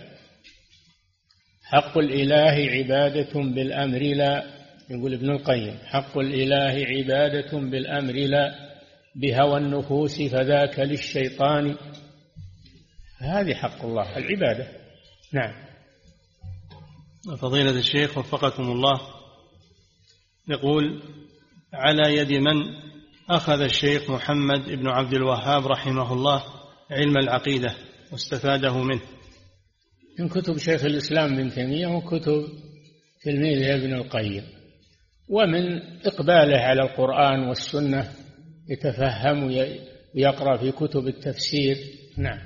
حق الإله عبادة بالأمر لا، يقول ابن القيم: حق الإله عبادة بالأمر لا، بهوى النفوس فذاك للشيطان. هذه حق الله العبادة. نعم. فضيلة الشيخ وفقكم الله، يقول: على يد من أخذ الشيخ محمد بن عبد الوهاب رحمه الله علم العقيدة واستفاده منه؟ من كتب شيخ الإسلام ابن تيمية وكتب تلميذه ابن القيم، ومن إقباله على القرآن والسنة، يتفهم ويقرأ في كتب التفسير. نعم.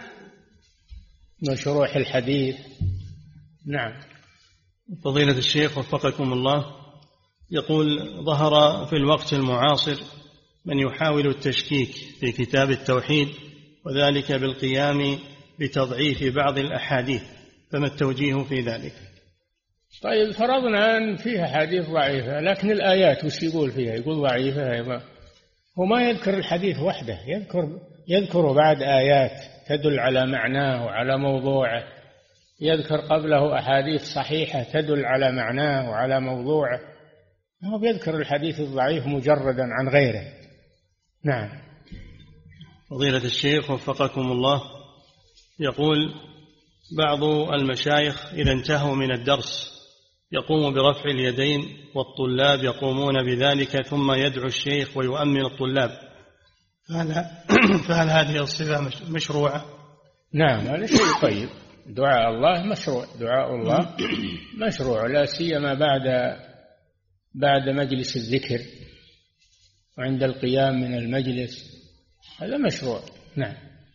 وشروح الحديث. نعم. فضيلة الشيخ وفقكم الله، يقول: ظهر في الوقت المعاصر من يحاول التشكيك في كتاب التوحيد، وذلك بالقيام بتضعيف بعض الأحاديث، فما التوجيه في ذلك؟ طيب، فرضنا أن فيها حديث ضعيفة، لكن الآيات وش يقول فيها؟ يقول ضعيفة أيضا. هو ما يذكر الحديث وحده، يذكر بعد آيات تدل على معناه وعلى موضوعه، يذكر قبله أحاديث صحيحة تدل على معناه وعلى موضوعه، هو بيذكر الحديث الضعيف مجردا عن غيره. نعم. فضيلة الشيخ وفقكم الله، يقول بعض المشايخ إذا انتهوا من الدرس يقوم برفع اليدين والطلاب يقومون بذلك ثم يدعو الشيخ ويؤمن الطلاب، فهل هذه الصفة مشروعة؟ نعم، هذا شيء طيب. دعاء الله مشروع، دعاء الله مشروع، لا سيما بعد مجلس الذكر وعند القيام من المجلس، هذا مشروع. نعم.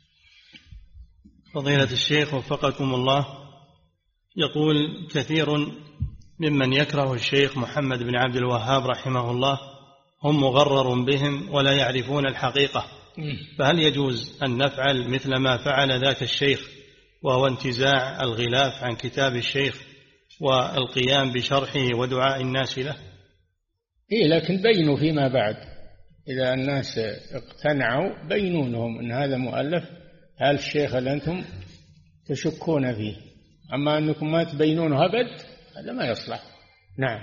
فضيلة الشيخ وفقكم الله، يقول كثير ممن يكره الشيخ محمد بن عبد الوهاب رحمه الله هم مغرر بهم ولا يعرفون الحقيقة، فهل يجوز أن نفعل مثل ما فعل ذاك الشيخ، وهو انتزاع الغلاف عن كتاب الشيخ والقيام بشرحه ودعاء الناس له؟ لكن بينوا فيما بعد، إذا الناس اقتنعوا بينوا لهم أن هذا مؤلف هذا الشيخ اللي أنتم تشكون فيه، أما أنكم ما تبينونه أبد هذا ما يصلح. نعم.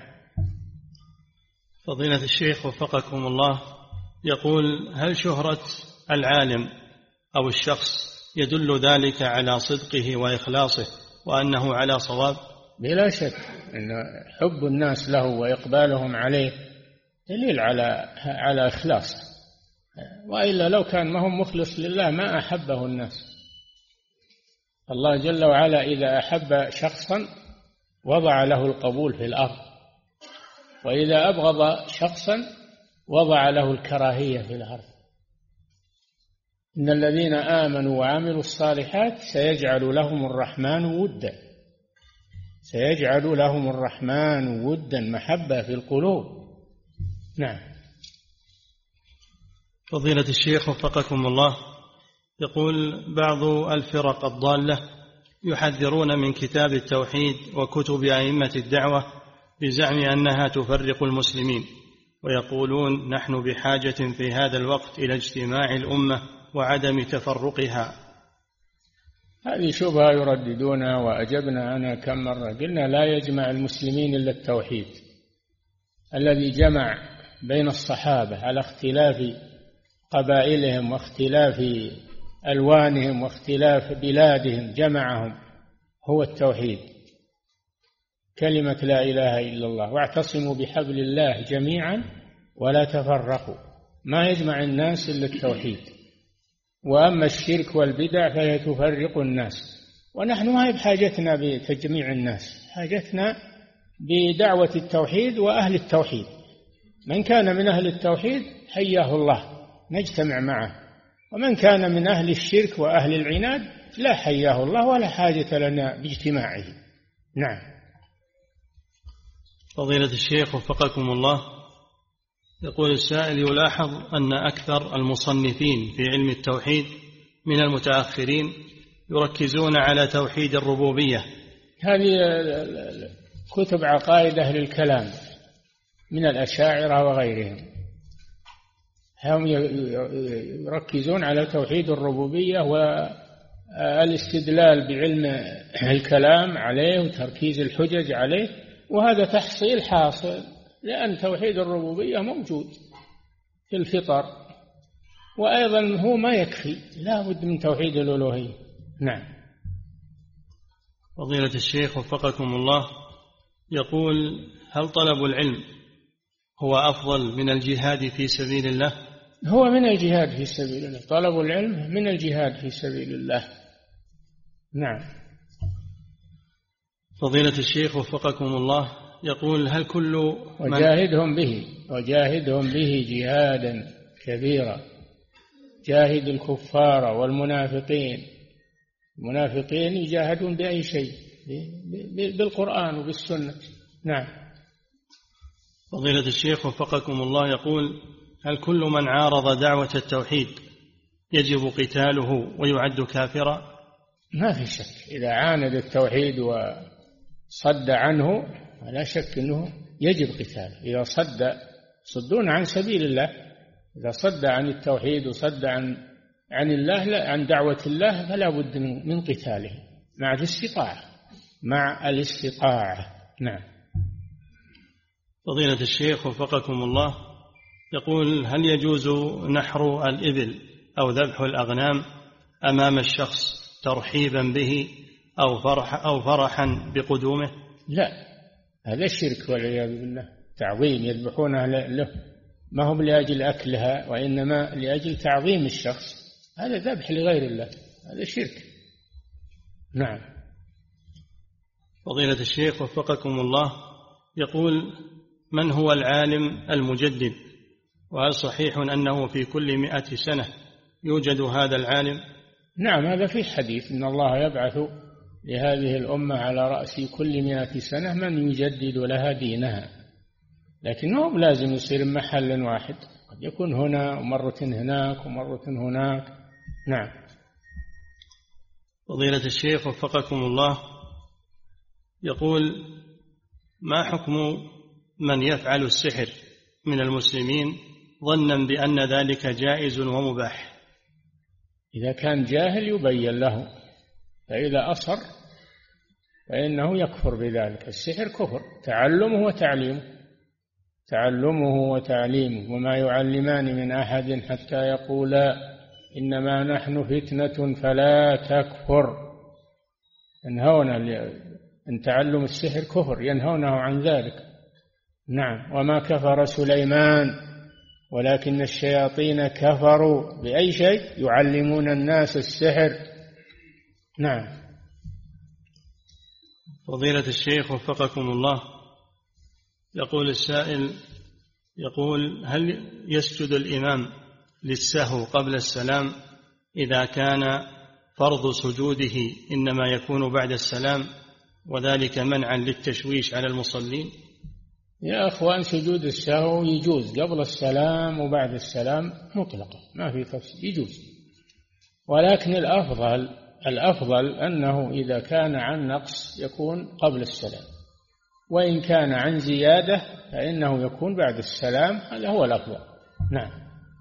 فضيلة الشيخ وفقكم الله، يقول هل شهرة العالم أو الشخص يدل ذلك على صدقه وإخلاصه وأنه على صواب؟ بلا شك أن حب الناس له وإقبالهم عليه دليل على إخلاصه، وإلا لو كان ما هم مخلص لله ما أحبه الناس. الله جل وعلا إذا أحب شخصا وضع له القبول في الأرض، وإذا أبغض شخصا وضع له الكراهية في الأرض. إن الذين آمنوا وعملوا الصالحات سيجعل لهم الرحمن ودا، سيجعل لهم الرحمن ودا، محبة في القلوب. نعم. فضيلة الشيخ وفقكم الله، يقول بعض الفرق الضالة يحذرون من كتاب التوحيد وكتب أئمة الدعوة بزعم أنها تفرق المسلمين، ويقولون نحن بحاجة في هذا الوقت إلى اجتماع الأمة وعدم تفرقها. هذه شبهة يرددونها وأجبنا عنها كم مرة، قلنا لا يجمع المسلمين إلا التوحيد الذي جمع بين الصحابة على اختلاف قبائلهم واختلاف ألوانهم واختلاف بلادهم، جمعهم هو التوحيد، كلمة لا إله إلا الله، واعتصموا بحبل الله جميعا ولا تفرقوا. ما يجمع الناس إلا التوحيد، وأما الشرك والبدع فهي تفرق الناس، ونحن ما هي بحاجتنا بتجميع الناس، حاجتنا بدعوة التوحيد وأهل التوحيد. من كان من أهل التوحيد حياه الله نجتمع معه، ومن كان من أهل الشرك وأهل العناد لا حياه الله ولا حاجة لنا باجتماعه. نعم. فضيلة الشيخ وفقكم الله، يقول السائل يلاحظ أن أكثر المصنفين في علم التوحيد من المتأخرين يركزون على توحيد الربوبية. هذه كتب عقائد أهل الكلام من الأشاعرة وغيرهم، هم يركزون على توحيد الربوبية والاستدلال بعلم الكلام عليه وتركيز الحجج عليه، وهذا تحصيل حاصل لأن توحيد الربوبية موجود في الفطر، وأيضا هو ما يكفي، لا بد من توحيد الألوهية. نعم. فضيلة الشيخ وفقكم الله، يقول هل طلب العلم هو أفضل من الجهاد في سبيل الله؟ هو من الجهاد في سبيل الله، طلب العلم من الجهاد في سبيل الله. نعم. فضيلة الشيخ وفقكم الله، يقول هل كل وجاهدهم به جهادا كبيرا، جاهد الكفار والمنافقين. المنافقين يجاهدون بأي شيء، بالقرآن وبالسنة. نعم. فضيلة الشيخ وفقكم الله، يقول هل كل من عارض دعوة التوحيد يجب قتاله ويعد كافرا؟ ما في شك، إذا عاند التوحيد وصد عنه لا شك أنه يجب قتاله. إذا صدون عن سبيل الله، إذا صد عن التوحيد وصد عن الله، لا عن دعوة الله، فلا بد من قتاله مع الاستطاعة. نعم. فضيلة الشيخ وفقكم الله، يقول: هل يجوز نحر الإبل أو ذبح الأغنام أمام الشخص ترحيبا به أو فرحا بقدومه؟ لا، هذا الشرك والعياذ بالله. تعظيم، يذبحونها له، ما هم لأجل أكلها وإنما لأجل تعظيم الشخص، هذا ذبح لغير الله، هذا شرك. نعم. فضيلة الشيخ وفقكم الله، يقول: من هو العالم المجدد؟ وهل صحيح أنه في كل 100 سنة يوجد هذا العالم؟ نعم، هذا في حديث إن الله يبعث لهذه الأمة على رأس كل 100 سنة من يجدد لها دينها، لكنه لازم يصير محل واحد، قد يكون هنا ومرة هناك ومرة هناك. نعم. فضيلة الشيخ وفقكم الله، يقول: ما حكم من يفعل السحر من المسلمين ظنا بأن ذلك جائز ومباح؟ إذا كان جاهل يبين له، فإذا أصر فإنه يكفر بذلك. السحر كفر، تعلمه وتعليمه، وما يعلمان من أحد حتى يقولا إنما نحن فتنة فلا تكفر. ينهون أن تعلم السحر كفر، ينهونه عن ذلك. نعم. وما كفر سليمان ولكن الشياطين كفروا بأي شيء؟ يعلمون الناس السحر. نعم. فضيلة الشيخ وفقكم الله، يقول السائل: يقول: هل يسجد الإمام للسهو قبل السلام إذا كان فرض سجوده إنما يكون بعد السلام، وذلك منعا للتشويش على المصلين؟ يا أخوان، سجود السهو يجوز قبل السلام وبعد السلام مطلقا، ما في تفصيل، يجوز. ولكن الأفضل أنه إذا كان عن نقص يكون قبل السلام، وإن كان عن زيادة فإنه يكون بعد السلام، هذا هو الأفضل. نعم.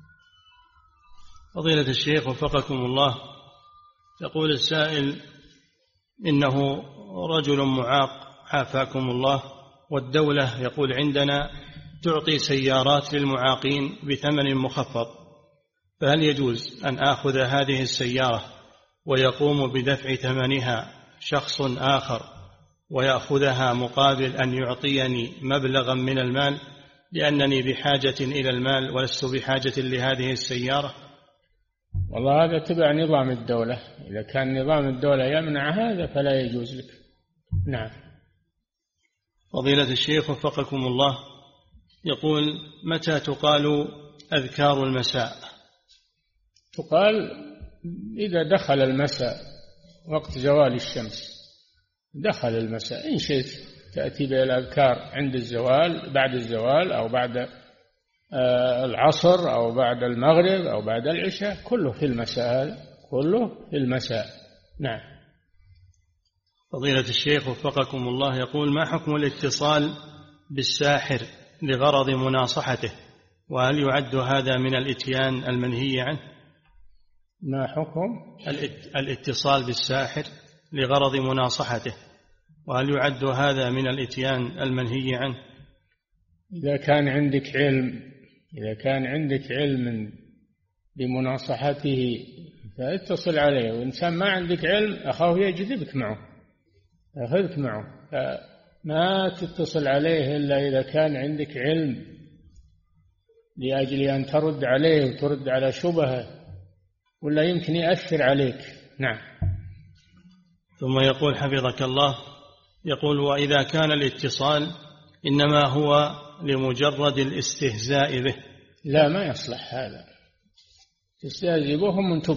فضيلة الشيخ وفقكم الله، يقول السائل: إنه رجل معاق عافاكم الله، والدولة يقول عندنا تعطي سيارات للمعاقين بثمن مخفض، فهل يجوز أن آخذ هذه السيارة ويقوم بدفع ثمنها شخص آخر ويأخذها مقابل أن يعطيني مبلغا من المال، لأنني بحاجة إلى المال ولست بحاجة لهذه السيارة؟ والله هذا تبع نظام الدولة، إذا كان نظام الدولة يمنع هذا فلا يجوز لك. نعم. فضيلة الشيخ وفقكم الله، يقول: متى تقال أذكار المساء؟ تقال إذا دخل المساء، وقت زوال الشمس دخل المساء، إن شئت تأتي بالأذكار عند الزوال، بعد الزوال، أو بعد العصر، أو بعد المغرب، أو بعد العشاء، كله في المساء، هذا كله في المساء. نعم. فضيلة الشيخ وفقكم الله، يقول: ما حكم الاتصال بالساحر لغرض مناصحته، وهل يعد هذا من الإتيان المنهي عنه؟ ما حكم الاتصال بالساحر لغرض مناصحته، وهل يعد هذا من الإتيان المنهي عنه؟ إذا كان عندك علم بمناصحته فاتصل عليه، وإنسان ما عندك علم أخاه يجذبك معه، أخذك معه، ما تتصل عليه إلا إذا كان عندك علم لأجل أن ترد عليه وترد على شبهه، ولا يمكن يأثر عليك. نعم. ثم يقول حفظك الله، يقول: وإذا كان الاتصال إنما هو لمجرد الاستهزاء به؟ لا، ما يصلح هذا، تستهزئ بهم من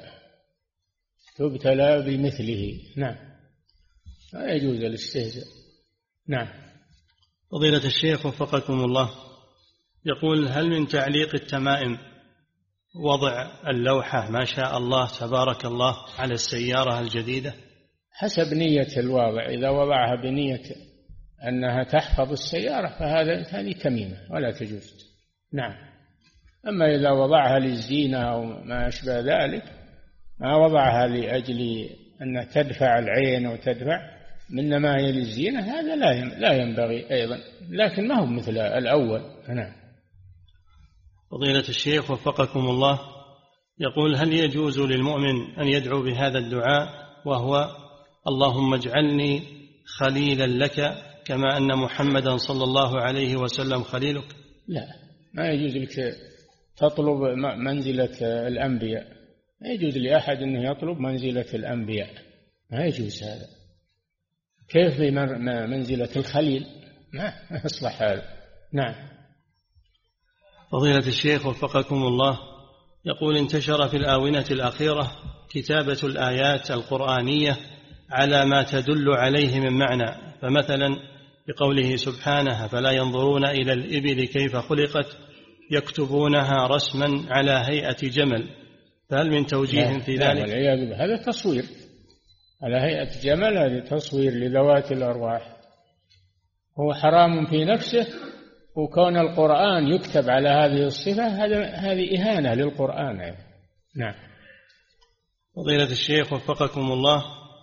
تبتلى بمثله. نعم، لا يجوز الاستهزاء. نعم. فضيلة الشيخ وفقكم الله، يقول: هل من تعليق التمائم وضع اللوحة ما شاء الله تبارك الله على السيارة الجديدة؟ حسب نية الواضع، إذا وضعها بنية أنها تحفظ السيارة هذه تميمة ولا تجوز. نعم. أما إذا وضعها للزينة أو ما أشبه ذلك، ما وضعها لأجل أن تدفع العين وتدفع، من نمايل الزينة هذا لا ينبغي أيضا، لكن ما هو مثل الأول. نعم. فضيلة الشيخ وفقكم الله، يقول: هل يجوز للمؤمن أن يدعو بهذا الدعاء وهو: اللهم اجعلني خليلا لك كما أن محمدا صلى الله عليه وسلم خليلك؟ لا، ما يجوز لك تطلب منزلة الأنبياء، ما يجوز لأحد أنه يطلب منزلة الأنبياء، ما يجوز هذا. كيف منزلة الخليل؟ ما يصلح هذا. نعم. فضيلة الشيخ وفقكم الله، يقول: انتشر في الآونة الأخيرة كتابة الآيات القرآنية على ما تدل عليه من معنى، فمثلا بقوله سبحانه: فلا ينظرون إلى الإبل كيف خلقت يكتبونها رسما على هيئة جمل، فهل من توجيه في ذلك؟ والعياذ بالله، هذا تصوير على هيئة جمل، هذا تصوير لذوات الأرواح، هو حرام في نفسه، وكون القرآن يكتب على هذه الصفة هذه إهانة للقرآن. نعم. فضيلة الشيخ وفقكم الله،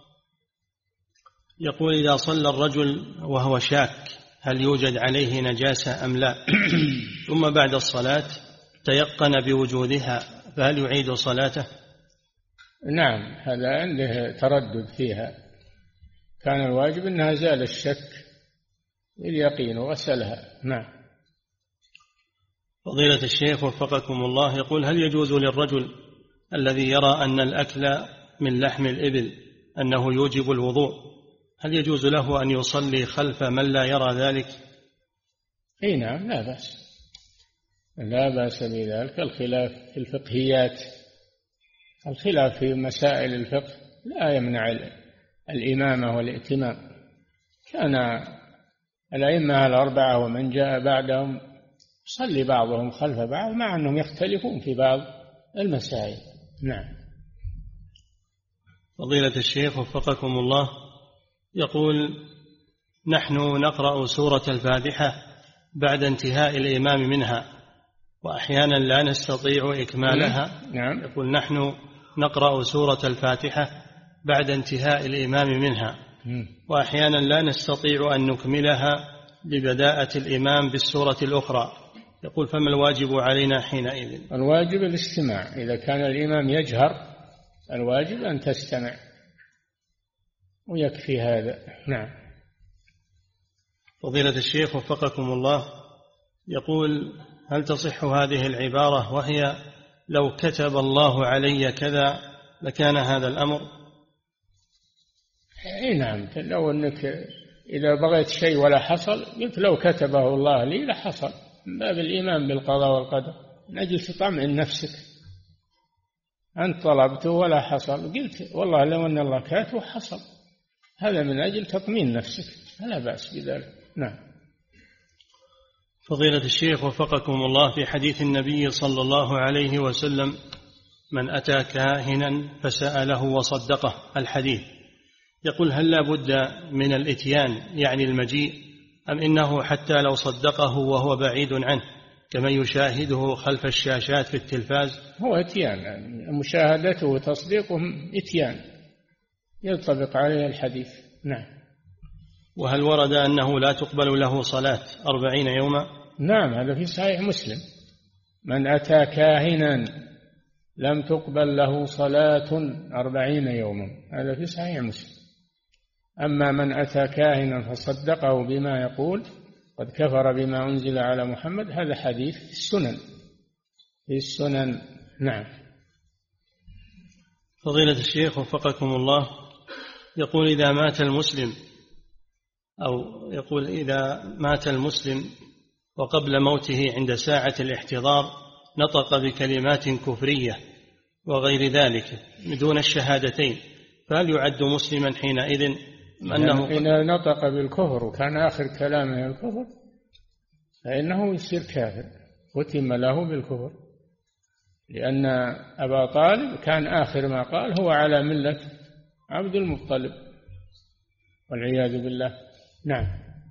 يقول: إذا صلى الرجل وهو شاك هل يوجد عليه نجاسة أم لا، ثم بعد الصلاة تيقن بوجودها، فهل يعيد صلاته؟ نعم، هذا عنده تردد فيها، كان الواجب أنها زال الشك باليقين وغسلها. نعم. فضيلة الشيخ وفقكم الله، يقول: هل يجوز للرجل الذي يرى أن الأكل من لحم الإبل أنه يوجب الوضوء، هل يجوز له أن يصلي خلف من لا يرى ذلك؟ أي نعم، لا بأس، لا بأس بذلك. الخلاف في الفقهيات، الخلاف في مسائل الفقه لا يمنع الإمامة والائتمام. كان الأئمة الأربعة ومن جاء بعدهم صلي بعضهم خلف بعض، مع أنهم يختلفون في بعض المسائل. نعم. فضيلة الشيخ وفقكم الله، يقول: نحن نقرأ سورة الفاتحة بعد انتهاء الإمام منها، وأحيانا لا نستطيع إكمالها. نعم. يقول: نحن نقرأ سورة الفاتحة بعد انتهاء الإمام منها، وأحيانا لا نستطيع أن نكملها لبداءة الإمام بالسورة الأخرى، يقول: فما الواجب علينا حينئذ؟ الواجب الاستماع، إذا كان الإمام يجهر الواجب أن تستمع ويكفي هذا. نعم. فضيلة الشيخ وفقكم الله، يقول: هل تصح هذه العبارة وهي: لو كتب الله علي كذا لكان هذا الأمر؟ اي نعم، لو أنك إذا بغيت شيء ولا حصل قلت لو كتبه الله لي لحصل، من باب الإيمان بالقضاء والقدر، من أجل تطمئن نفسك. أنت طلبته ولا حصل، قلت والله لو أن الله كاتبه حصل، هذا من أجل تطمئن نفسك، فلا بأس بذلك. نعم. فضيلة الشيخ وفقكم الله، في حديث النبي صلى الله عليه وسلم: من أتى كاهنا فسأله وصدقه، الحديث، يقول: هل لا بد من الإتيان يعني المجيء، أم إنه حتى لو صدقه وهو بعيد عنه كما يشاهده خلف الشاشات في التلفاز؟ هو إتيان، يعني مشاهدته وتصديقه إتيان، ينطبق عليه الحديث. نعم. وهل ورد أنه لا تقبل له صلاة 40 يوما؟ نعم، هذا في صحيح مسلم: من أتى كاهنا لم تقبل له صلاة 40 يوما، هذا في صحيح مسلم. أما من أتى كاهنا فصدقه بما يقول قد كفر بما أنزل على محمد، هذا حديث في السنن. نعم. فضيلة الشيخ وفقكم الله، يقول: إذا مات المسلم، أو يقول إذا مات المسلم وقبل موته عند ساعة الاحتضار نطق بكلمات كفرية وغير ذلك دون الشهادتين، فهل يعد مسلما حينئذ؟ أنه إن نطق بالكفر وكان آخر كلامه الكفر فإنه يصير كافر، ختم له بالكفر، لأن أبا طالب كان آخر ما قال هو على ملة عبد المطلب والعياذ بالله. نعم.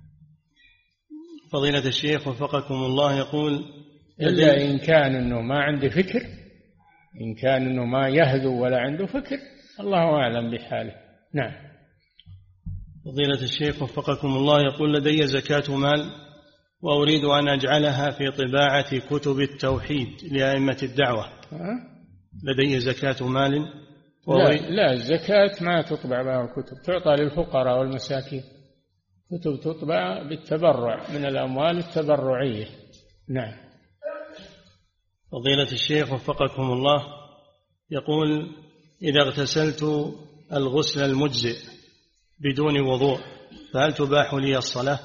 فضيلة الشيخ وفقكم الله، يقول: إلا إن كان أنه ما عنده فكر، إن كان أنه ما يهذو ولا عنده فكر، الله أعلم بحاله. نعم. فضيلة الشيخ وفقكم الله، يقول: لدي زكاة مال وأريد أن أجعلها في طباعة كتب التوحيد لأئمة الدعوة. لدي زكاة مال لا، الزكاة ما تطبع بها الكتب، تعطى للفقراء والمساكين. كتب تطبع بالتبرع من الأموال التبرعية. نعم. فضيلة الشيخ وفقكم الله، يقول: إذا اغتسلت الغسل المجزئ بدون وضوء فهل تباح لي الصلاة؟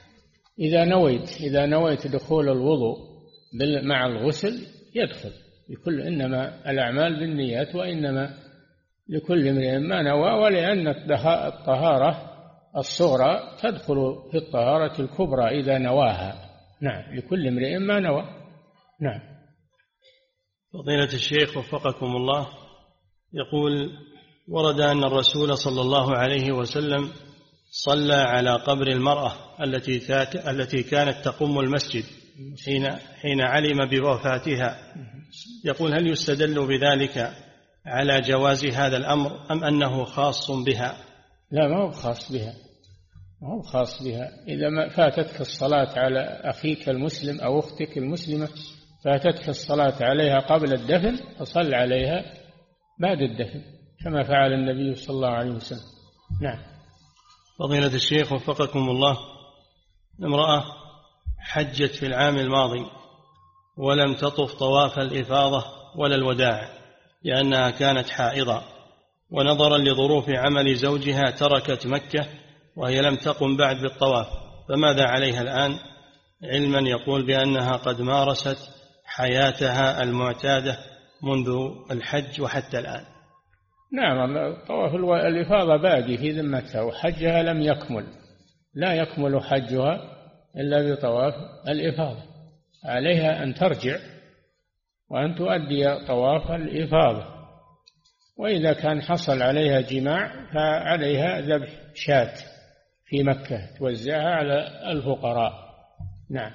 إذا نويت دخول الوضوء مع الغسل يدخل. إنما الأعمال بالنيات، وإنما لكل امرئ ما نوى، ولأن الطهارة الصغرى تدخل في الطهارة الكبرى إذا نواها. نعم، لكل امرئ ما نوى. نعم. فضيلة الشيخ وفقكم الله، يقول: ورد أن الرسول صلى الله عليه وسلم صلى على قبر المرأة التي كانت تقوم المسجد حين علم بوفاتها. يقول: هل يستدل بذلك على جواز هذا الأمر أم أنه خاص بها؟ لا، ما هو خاص بها، ما هو خاص بها. إذا ما فاتتك الصلاة على أخيك المسلم أو أختك المسلمة، فاتتك الصلاة عليها قبل الدفن، فصل عليها بعد الدفن كما فعل النبي صلى الله عليه وسلم. نعم. فضيلة الشيخ وفقكم الله، امرأة حجت في العام الماضي ولم تطف طواف الإفاضة ولا الوداع لأنها كانت حائضة، ونظرا لظروف عمل زوجها تركت مكة وهي لم تقم بعد بالطواف، فماذا عليها الآن، علما يقول بأنها قد مارست حياتها المعتادة منذ الحج وحتى الآن؟ نعم، طواف الإفاضة باقي في ذمتها، وحجها لم يكمل، لا يكمل حجها إلا بطواف الإفاضة. عليها أن ترجع وأن تؤدي طواف الإفاضة، وإذا كان حصل عليها جماع فعليها ذبح شاة في مكة توزعها على الفقراء. نعم.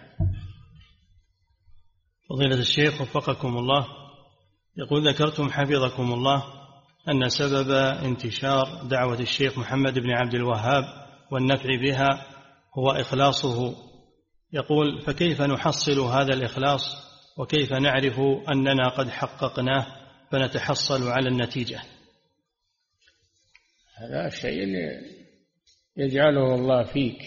فضيلة الشيخ وفقكم الله، يقول: ذكرتم حفظكم الله أن سبب انتشار دعوة الشيخ محمد بن عبد الوهاب والنفع بها هو إخلاصه. يقول: فكيف نحصل هذا الإخلاص، وكيف نعرف أننا قد حققناه فنتحصل على النتيجة؟ هذا شيء يجعله الله فيك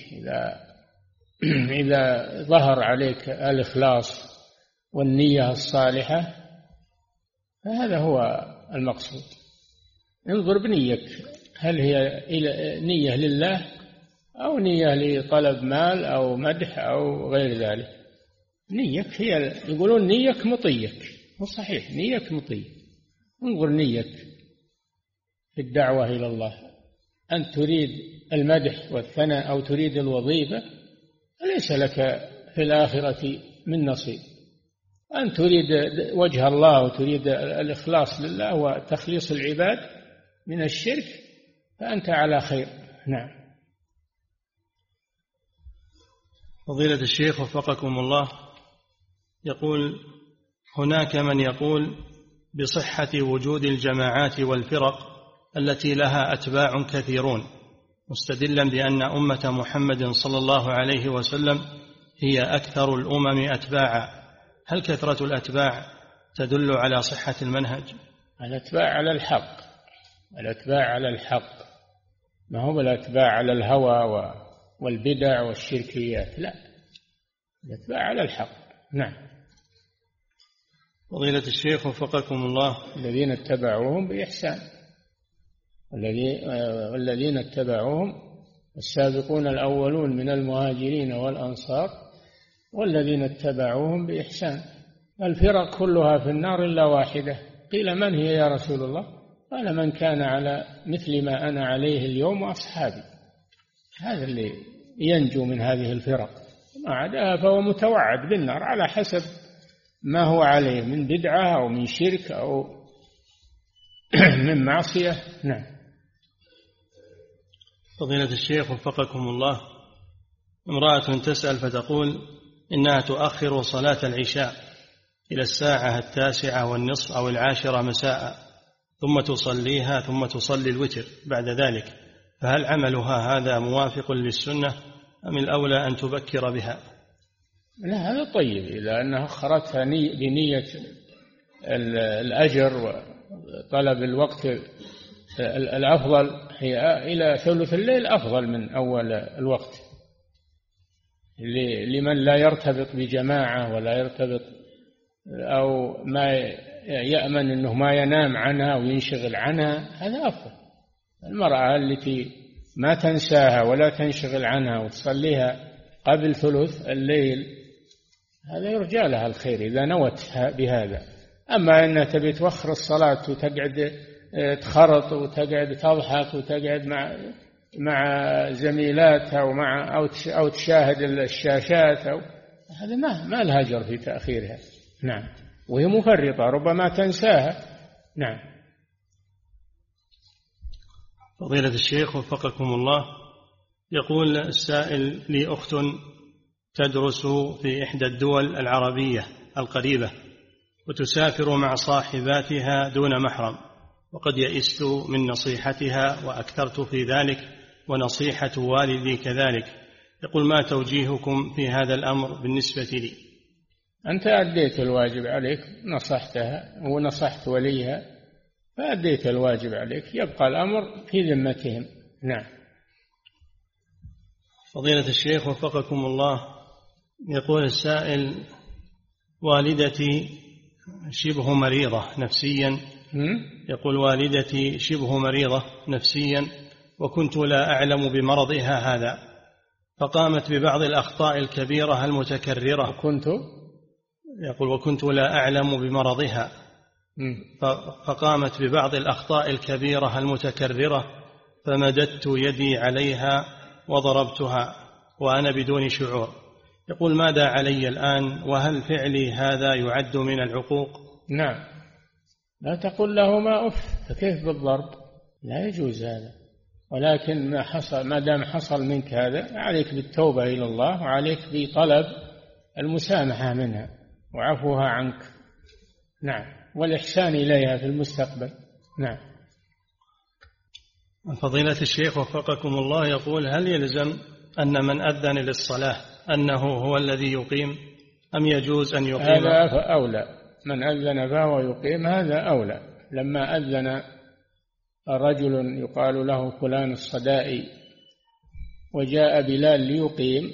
إذا ظهر عليك الإخلاص والنية الصالحة، فهذا هو المقصود. انظر بنيتك، هل هي نية لله أو نية لطلب مال أو مدح أو غير ذلك؟ نيتك هي، يقولون نيتك مطيك، مو صحيح، نيتك مطيك. انظر نيتك في الدعوة إلى الله، أن تريد المدح والثناء أو تريد الوظيفة، فليس لك في الآخرة من نصيب. أن تريد وجه الله وتريد الإخلاص لله وتخليص العباد من الشرك، فأنت على خير. نعم. فضيلة الشيخ وفقكم الله، يقول: هناك من يقول بصحة وجود الجماعات والفرق التي لها أتباع كثيرون، مستدلا بأن أمة محمد صلى الله عليه وسلم هي أكثر الأمم أتباعا. هل كثرة الأتباع تدل على صحة المنهج؟ الأتباع على الحق، الأتباع على الحق، ما هو الأتباع على الهوى والبدع والشركيات، لا، الأتباع على الحق. نعم. فضيلة الشيخ وفقكم الله، الذين اتبعوهم بإحسان، والذين اتبعوهم السابقون الأولون من المهاجرين والأنصار والذين اتبعوهم بإحسان. الفرق كلها في النار إلا واحدة. قيل: من هي يا رسول الله؟ قال: من كان على مثل ما أنا عليه اليوم وأصحابي. هذا اللي ينجو من هذه الفرق، ما عداها فهو متوعد بالنار على حسب ما هو عليه من بدعة أو من شرك أو من معصية. نعم. فضيلة الشيخ وفقكم الله، امرأة تسأل فتقول إنها تؤخر صلاة العشاء إلى الساعة 9:30 أو 10 مساء، ثم تصليها ثم تصلي الوتر بعد ذلك، فهل عملها هذا موافق للسنة أم الأولى أن تبكر بها؟ لا، هذا طيب إذا أنها أخرتها بنية الأجر وطلب الوقت الأفضل، هي إلى ثلث الليل أفضل من أول الوقت لمن لا يرتبط بجماعة ولا يرتبط أو ما يأمن أنه ما ينام عنها وينشغل عنها، هذا أفضل. المرأة التي ما تنساها ولا تنشغل عنها وتصليها قبل ثلث الليل هذا يرجى لها الخير إذا نوت بهذا. أما أنها تبي توخر الصلاة وتقعد تخرط وتقعد تضحك وتقعد مع زميلاتها أو تشاهد الشاشات هذا ما لها أجر في تأخيرها. نعم، وهي مفرطة ربما تنساها. نعم. فضيلة الشيخ وفقكم الله، يقول السائل: لي أخت تدرس في إحدى الدول العربية القريبة وتسافر مع صاحباتها دون محرم، وقد يئست من نصيحتها وأكثرت في ذلك ونصيحة والدي كذلك. يقول: ما توجيهكم في هذا الأمر بالنسبة لي؟ أنت أديت الواجب عليك، نصحتها ونصحت وليها فأديت الواجب عليك، يبقى الأمر في ذمتهم. نعم. فضيلة الشيخ وفقكم الله، يقول السائل: والدتي شبه مريضة نفسيا. يقول: والدتي شبه مريضة نفسيا وكنت لا أعلم بمرضها هذا، فقامت ببعض الأخطاء الكبيرة المتكررة. وكنت لا أعلم بمرضها فقامت ببعض الأخطاء الكبيرة المتكررة، فمددت يدي عليها وضربتها وأنا بدون شعور. يقول: ماذا علي الآن؟ وهل فعلي هذا يعد من العقوق؟ نعم، لا تقل لهما أف، فكيف بالضرب؟ لا يجوز هذا. ولكن ما دام حصل منك هذا عليك بالتوبة إلى الله، وعليك بطلب المسامحة منها وعفوها عنك. نعم، والإحسان إليها في المستقبل. نعم. فضيلة الشيخ وفقكم الله، يقول: هل يلزم أن من أذن للصلاة أنه هو الذي يقيم أم يجوز أن يقيم؟ هذا أولى، من أذن فهو يقيم، هذا أولى. لما أذن رجل يقال له فلان الصدائي وجاء بلال ليقيم،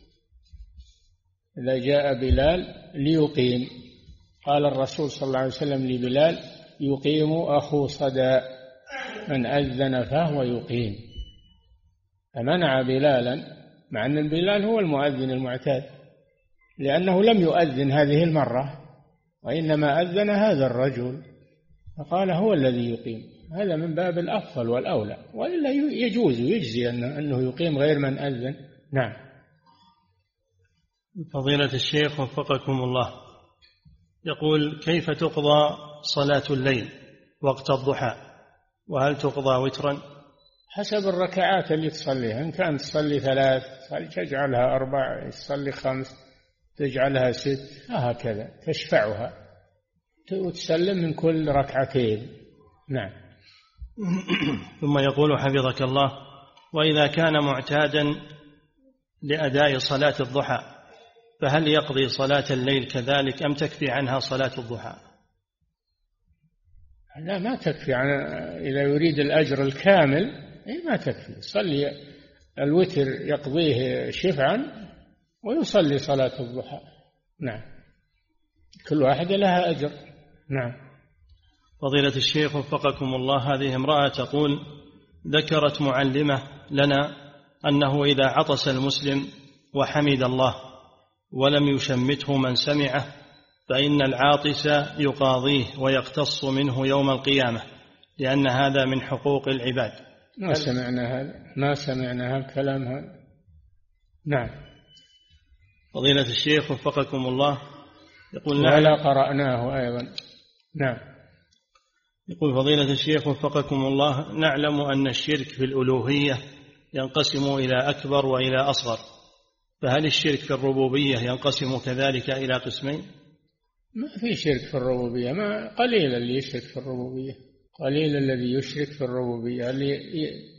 إذا جاء بلال ليقيم قال الرسول صلى الله عليه وسلم لبلال: يقيم أخو صداء، من أذن فهو يقيم. فمنع بلالا، مع أن بلال هو المؤذن المعتاد، لأنه لم يؤذن هذه المرة وإنما أذن هذا الرجل، فقال هو الذي يقيم. هذا من باب الأفضل والأولى، وإلا يجوز ويجزي أنه يقيم غير من أذن. نعم. فضيلة الشيخ وفقكم الله، يقول: كيف تقضى صلاة الليل وقت الضحى؟ وهل تقضى وترا؟ حسب الركعات اللي تصليها، إن كانت تصلي 3 تجعلها 4، تصلي 5 تجعلها 6، هكذا تشفعها وتسلم من كل 2 ركعتين. نعم. ثم يقول حفظك الله: وإذا كان معتادا لأداء صلاة الضحى فهل يقضي صلاة الليل كذلك أم تكفي عنها صلاة الضحى؟ لا، ما تكفي إذا يريد الأجر الكامل ما تكفي. صلي الوتر يقضيه شفعا ويصلي صلاة الضحى. نعم، كل واحدة لها أجر. نعم. فضيلة الشيخ وفقكم الله، هذه امرأة تقول: ذكرت معلمة لنا أنه إذا عطس المسلم وحمد الله ولم يشمته من سمعه فإن العاطس يقاضيه ويقتص منه يوم القيامة، لأن هذا من حقوق العباد. ما سمعنا هذا الكلام هذا. نعم. فضيلة الشيخ وفقكم الله، يقول: ولا قرأناه أيضا. نعم. يقول: فضيلة الشيخ وفقكم الله، نعلم أن الشرك في الألوهية ينقسم إلى أكبر وإلى أصغر، فهل الشرك في الربوبية ينقسم كذلك إلى قسمين؟ ما في شرك في الربوبية، قليل اللي يشرك في الربوبية، قليل الذي يشرك في الربوبية. اللي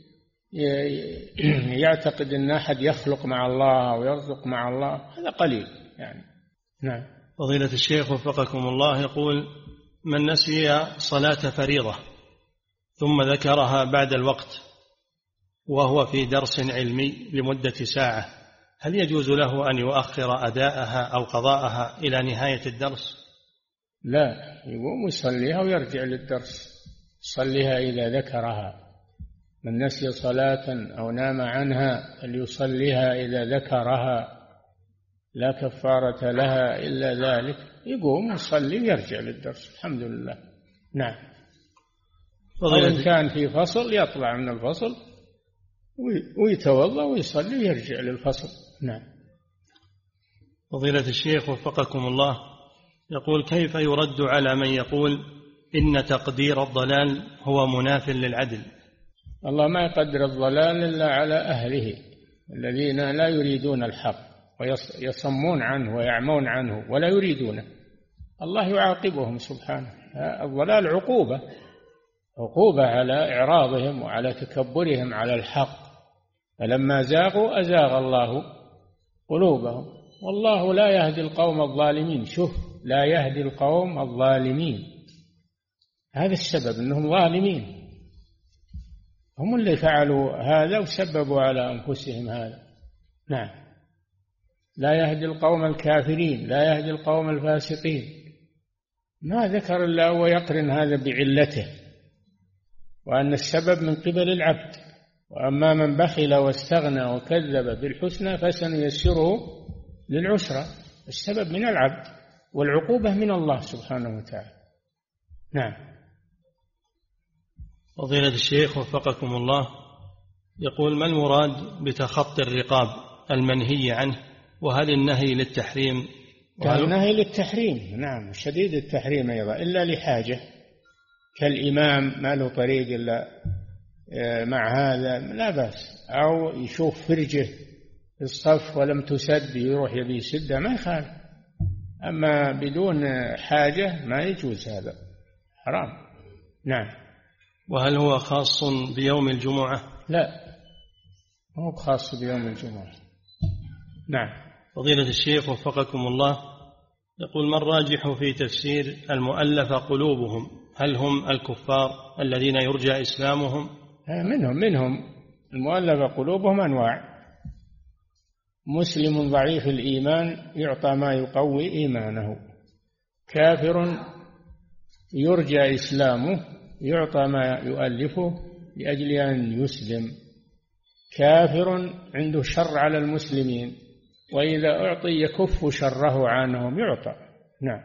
يعتقد أن أحد يخلق مع الله أو يرزق مع الله، هذا قليل يعني. نعم. فضيلة الشيخ وفقكم الله يقول: من نسي صلاة فريضة ثم ذكرها بعد الوقت وهو في درس علمي لمدة ساعة، هل يجوز له أن يؤخر أداءها أو قضاءها إلى نهاية الدرس؟ لا، يقوم يصليها ويرجع للدرس، يصليها إذا ذكرها. من نسي صلاة أو نام عنها فليصليها إذا ذكرها، لا كفارة لها إلا ذلك. يقوم يصلي ويرجع للدرس. الحمد لله. نعم. وإن كان في فصل يطلع من الفصل ويتوضأ ويصلي ويرجع للفصل. نعم. فضيلة الشيخ وفقكم الله يقول: كيف يرد على من يقول إن تقدير الضلال هو مناف للعدل؟ الله ما يقدر الضلال إلا على أهله الذين لا يريدون الحق ويصمون عنه ويعمون عنه ولا يريدونه، الله يعاقبهم سبحانه. الضلال عقوبة على إعراضهم وعلى تكبرهم على الحق، فلما زاغوا أزاغ الله قلوبهم، والله لا يهدي القوم الظالمين. شوف، لا يهدي القوم الظالمين، هذا السبب أنهم ظالمين، هم اللي فعلوا هذا وسببوا على أنفسهم هذا. نعم. لا يهدي القوم الكافرين، لا يهدي القوم الفاسقين. ما ذكر الله ويقرن هذا بعلته، وأن السبب من قبل العبد. وأما من بخل واستغنى وكذب بالحسنى فسنيسره للعسرى. السبب من العبد والعقوبة من الله سبحانه وتعالى. نعم. فضيلة الشيخ وفقكم الله يقول: ما المراد بتخطي الرقاب المنهي عنه؟ وهل النهي للتحريم؟ النهي للتحريم، نعم، شديد التحريم أيضا، إلا لحاجة، كالإمام ما له طريق إلا مع هذا لا بأس، أو يشوف فرجه في الصف ولم تسد يروح يبي يسدها ما يخالف. أما بدون حاجة ما يجوز، هذا حرام. نعم. وهل هو خاص بيوم الجمعة؟ لا، هو خاص بيوم الجمعة. نعم. فضيلة الشيخ وفقكم الله يقول: ما الراجح في تفسير المؤلف قلوبهم؟ هل هم الكفار الذين يرجى إسلامهم؟ منهم المؤلف قلوبهم أنواع: مسلم ضعيف الإيمان يعطى ما يقوي إيمانه، كافر يرجى إسلامه يعطى ما يؤلفه لأجل أن يسلم، كافر عنده شر على المسلمين وإذا أعطي يكف شره عنهم يعطى. نعم.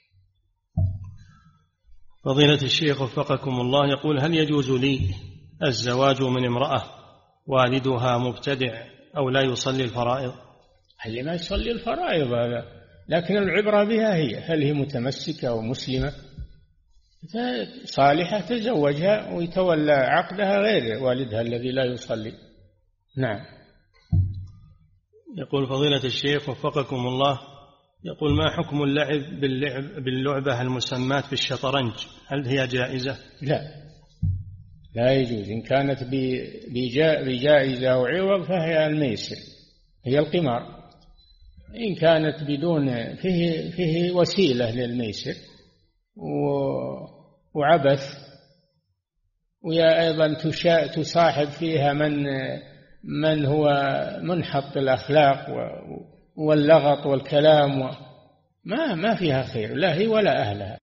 فضيلة الشيخ وفقكم الله يقول: هل يجوز لي الزواج من امرأة والدها مبتدع أو لا يصلي الفرائض؟ اللي ما يصلي الفرائض هذا، لكن العبرة بها هي هل هي متمسكة أو مسلمة صالحة تزوجها ويتولى عقدها غير والدها الذي لا يصلي. نعم. يقول: فضيلة الشيخ وفقكم الله يقول: ما حكم اللعب باللعبة المسماة بالشطرنج؟ هل هي جائزة؟ لا يجوز. إن كانت بجائزة أو عوض فهي الميسر، هي القمار. إن كانت بدون فيه وسيلة للميسر وعبث، ويا أيضا تصاحب فيها من هو منحط الأخلاق واللغط والكلام ما فيها خير، لا هي ولا أهلها.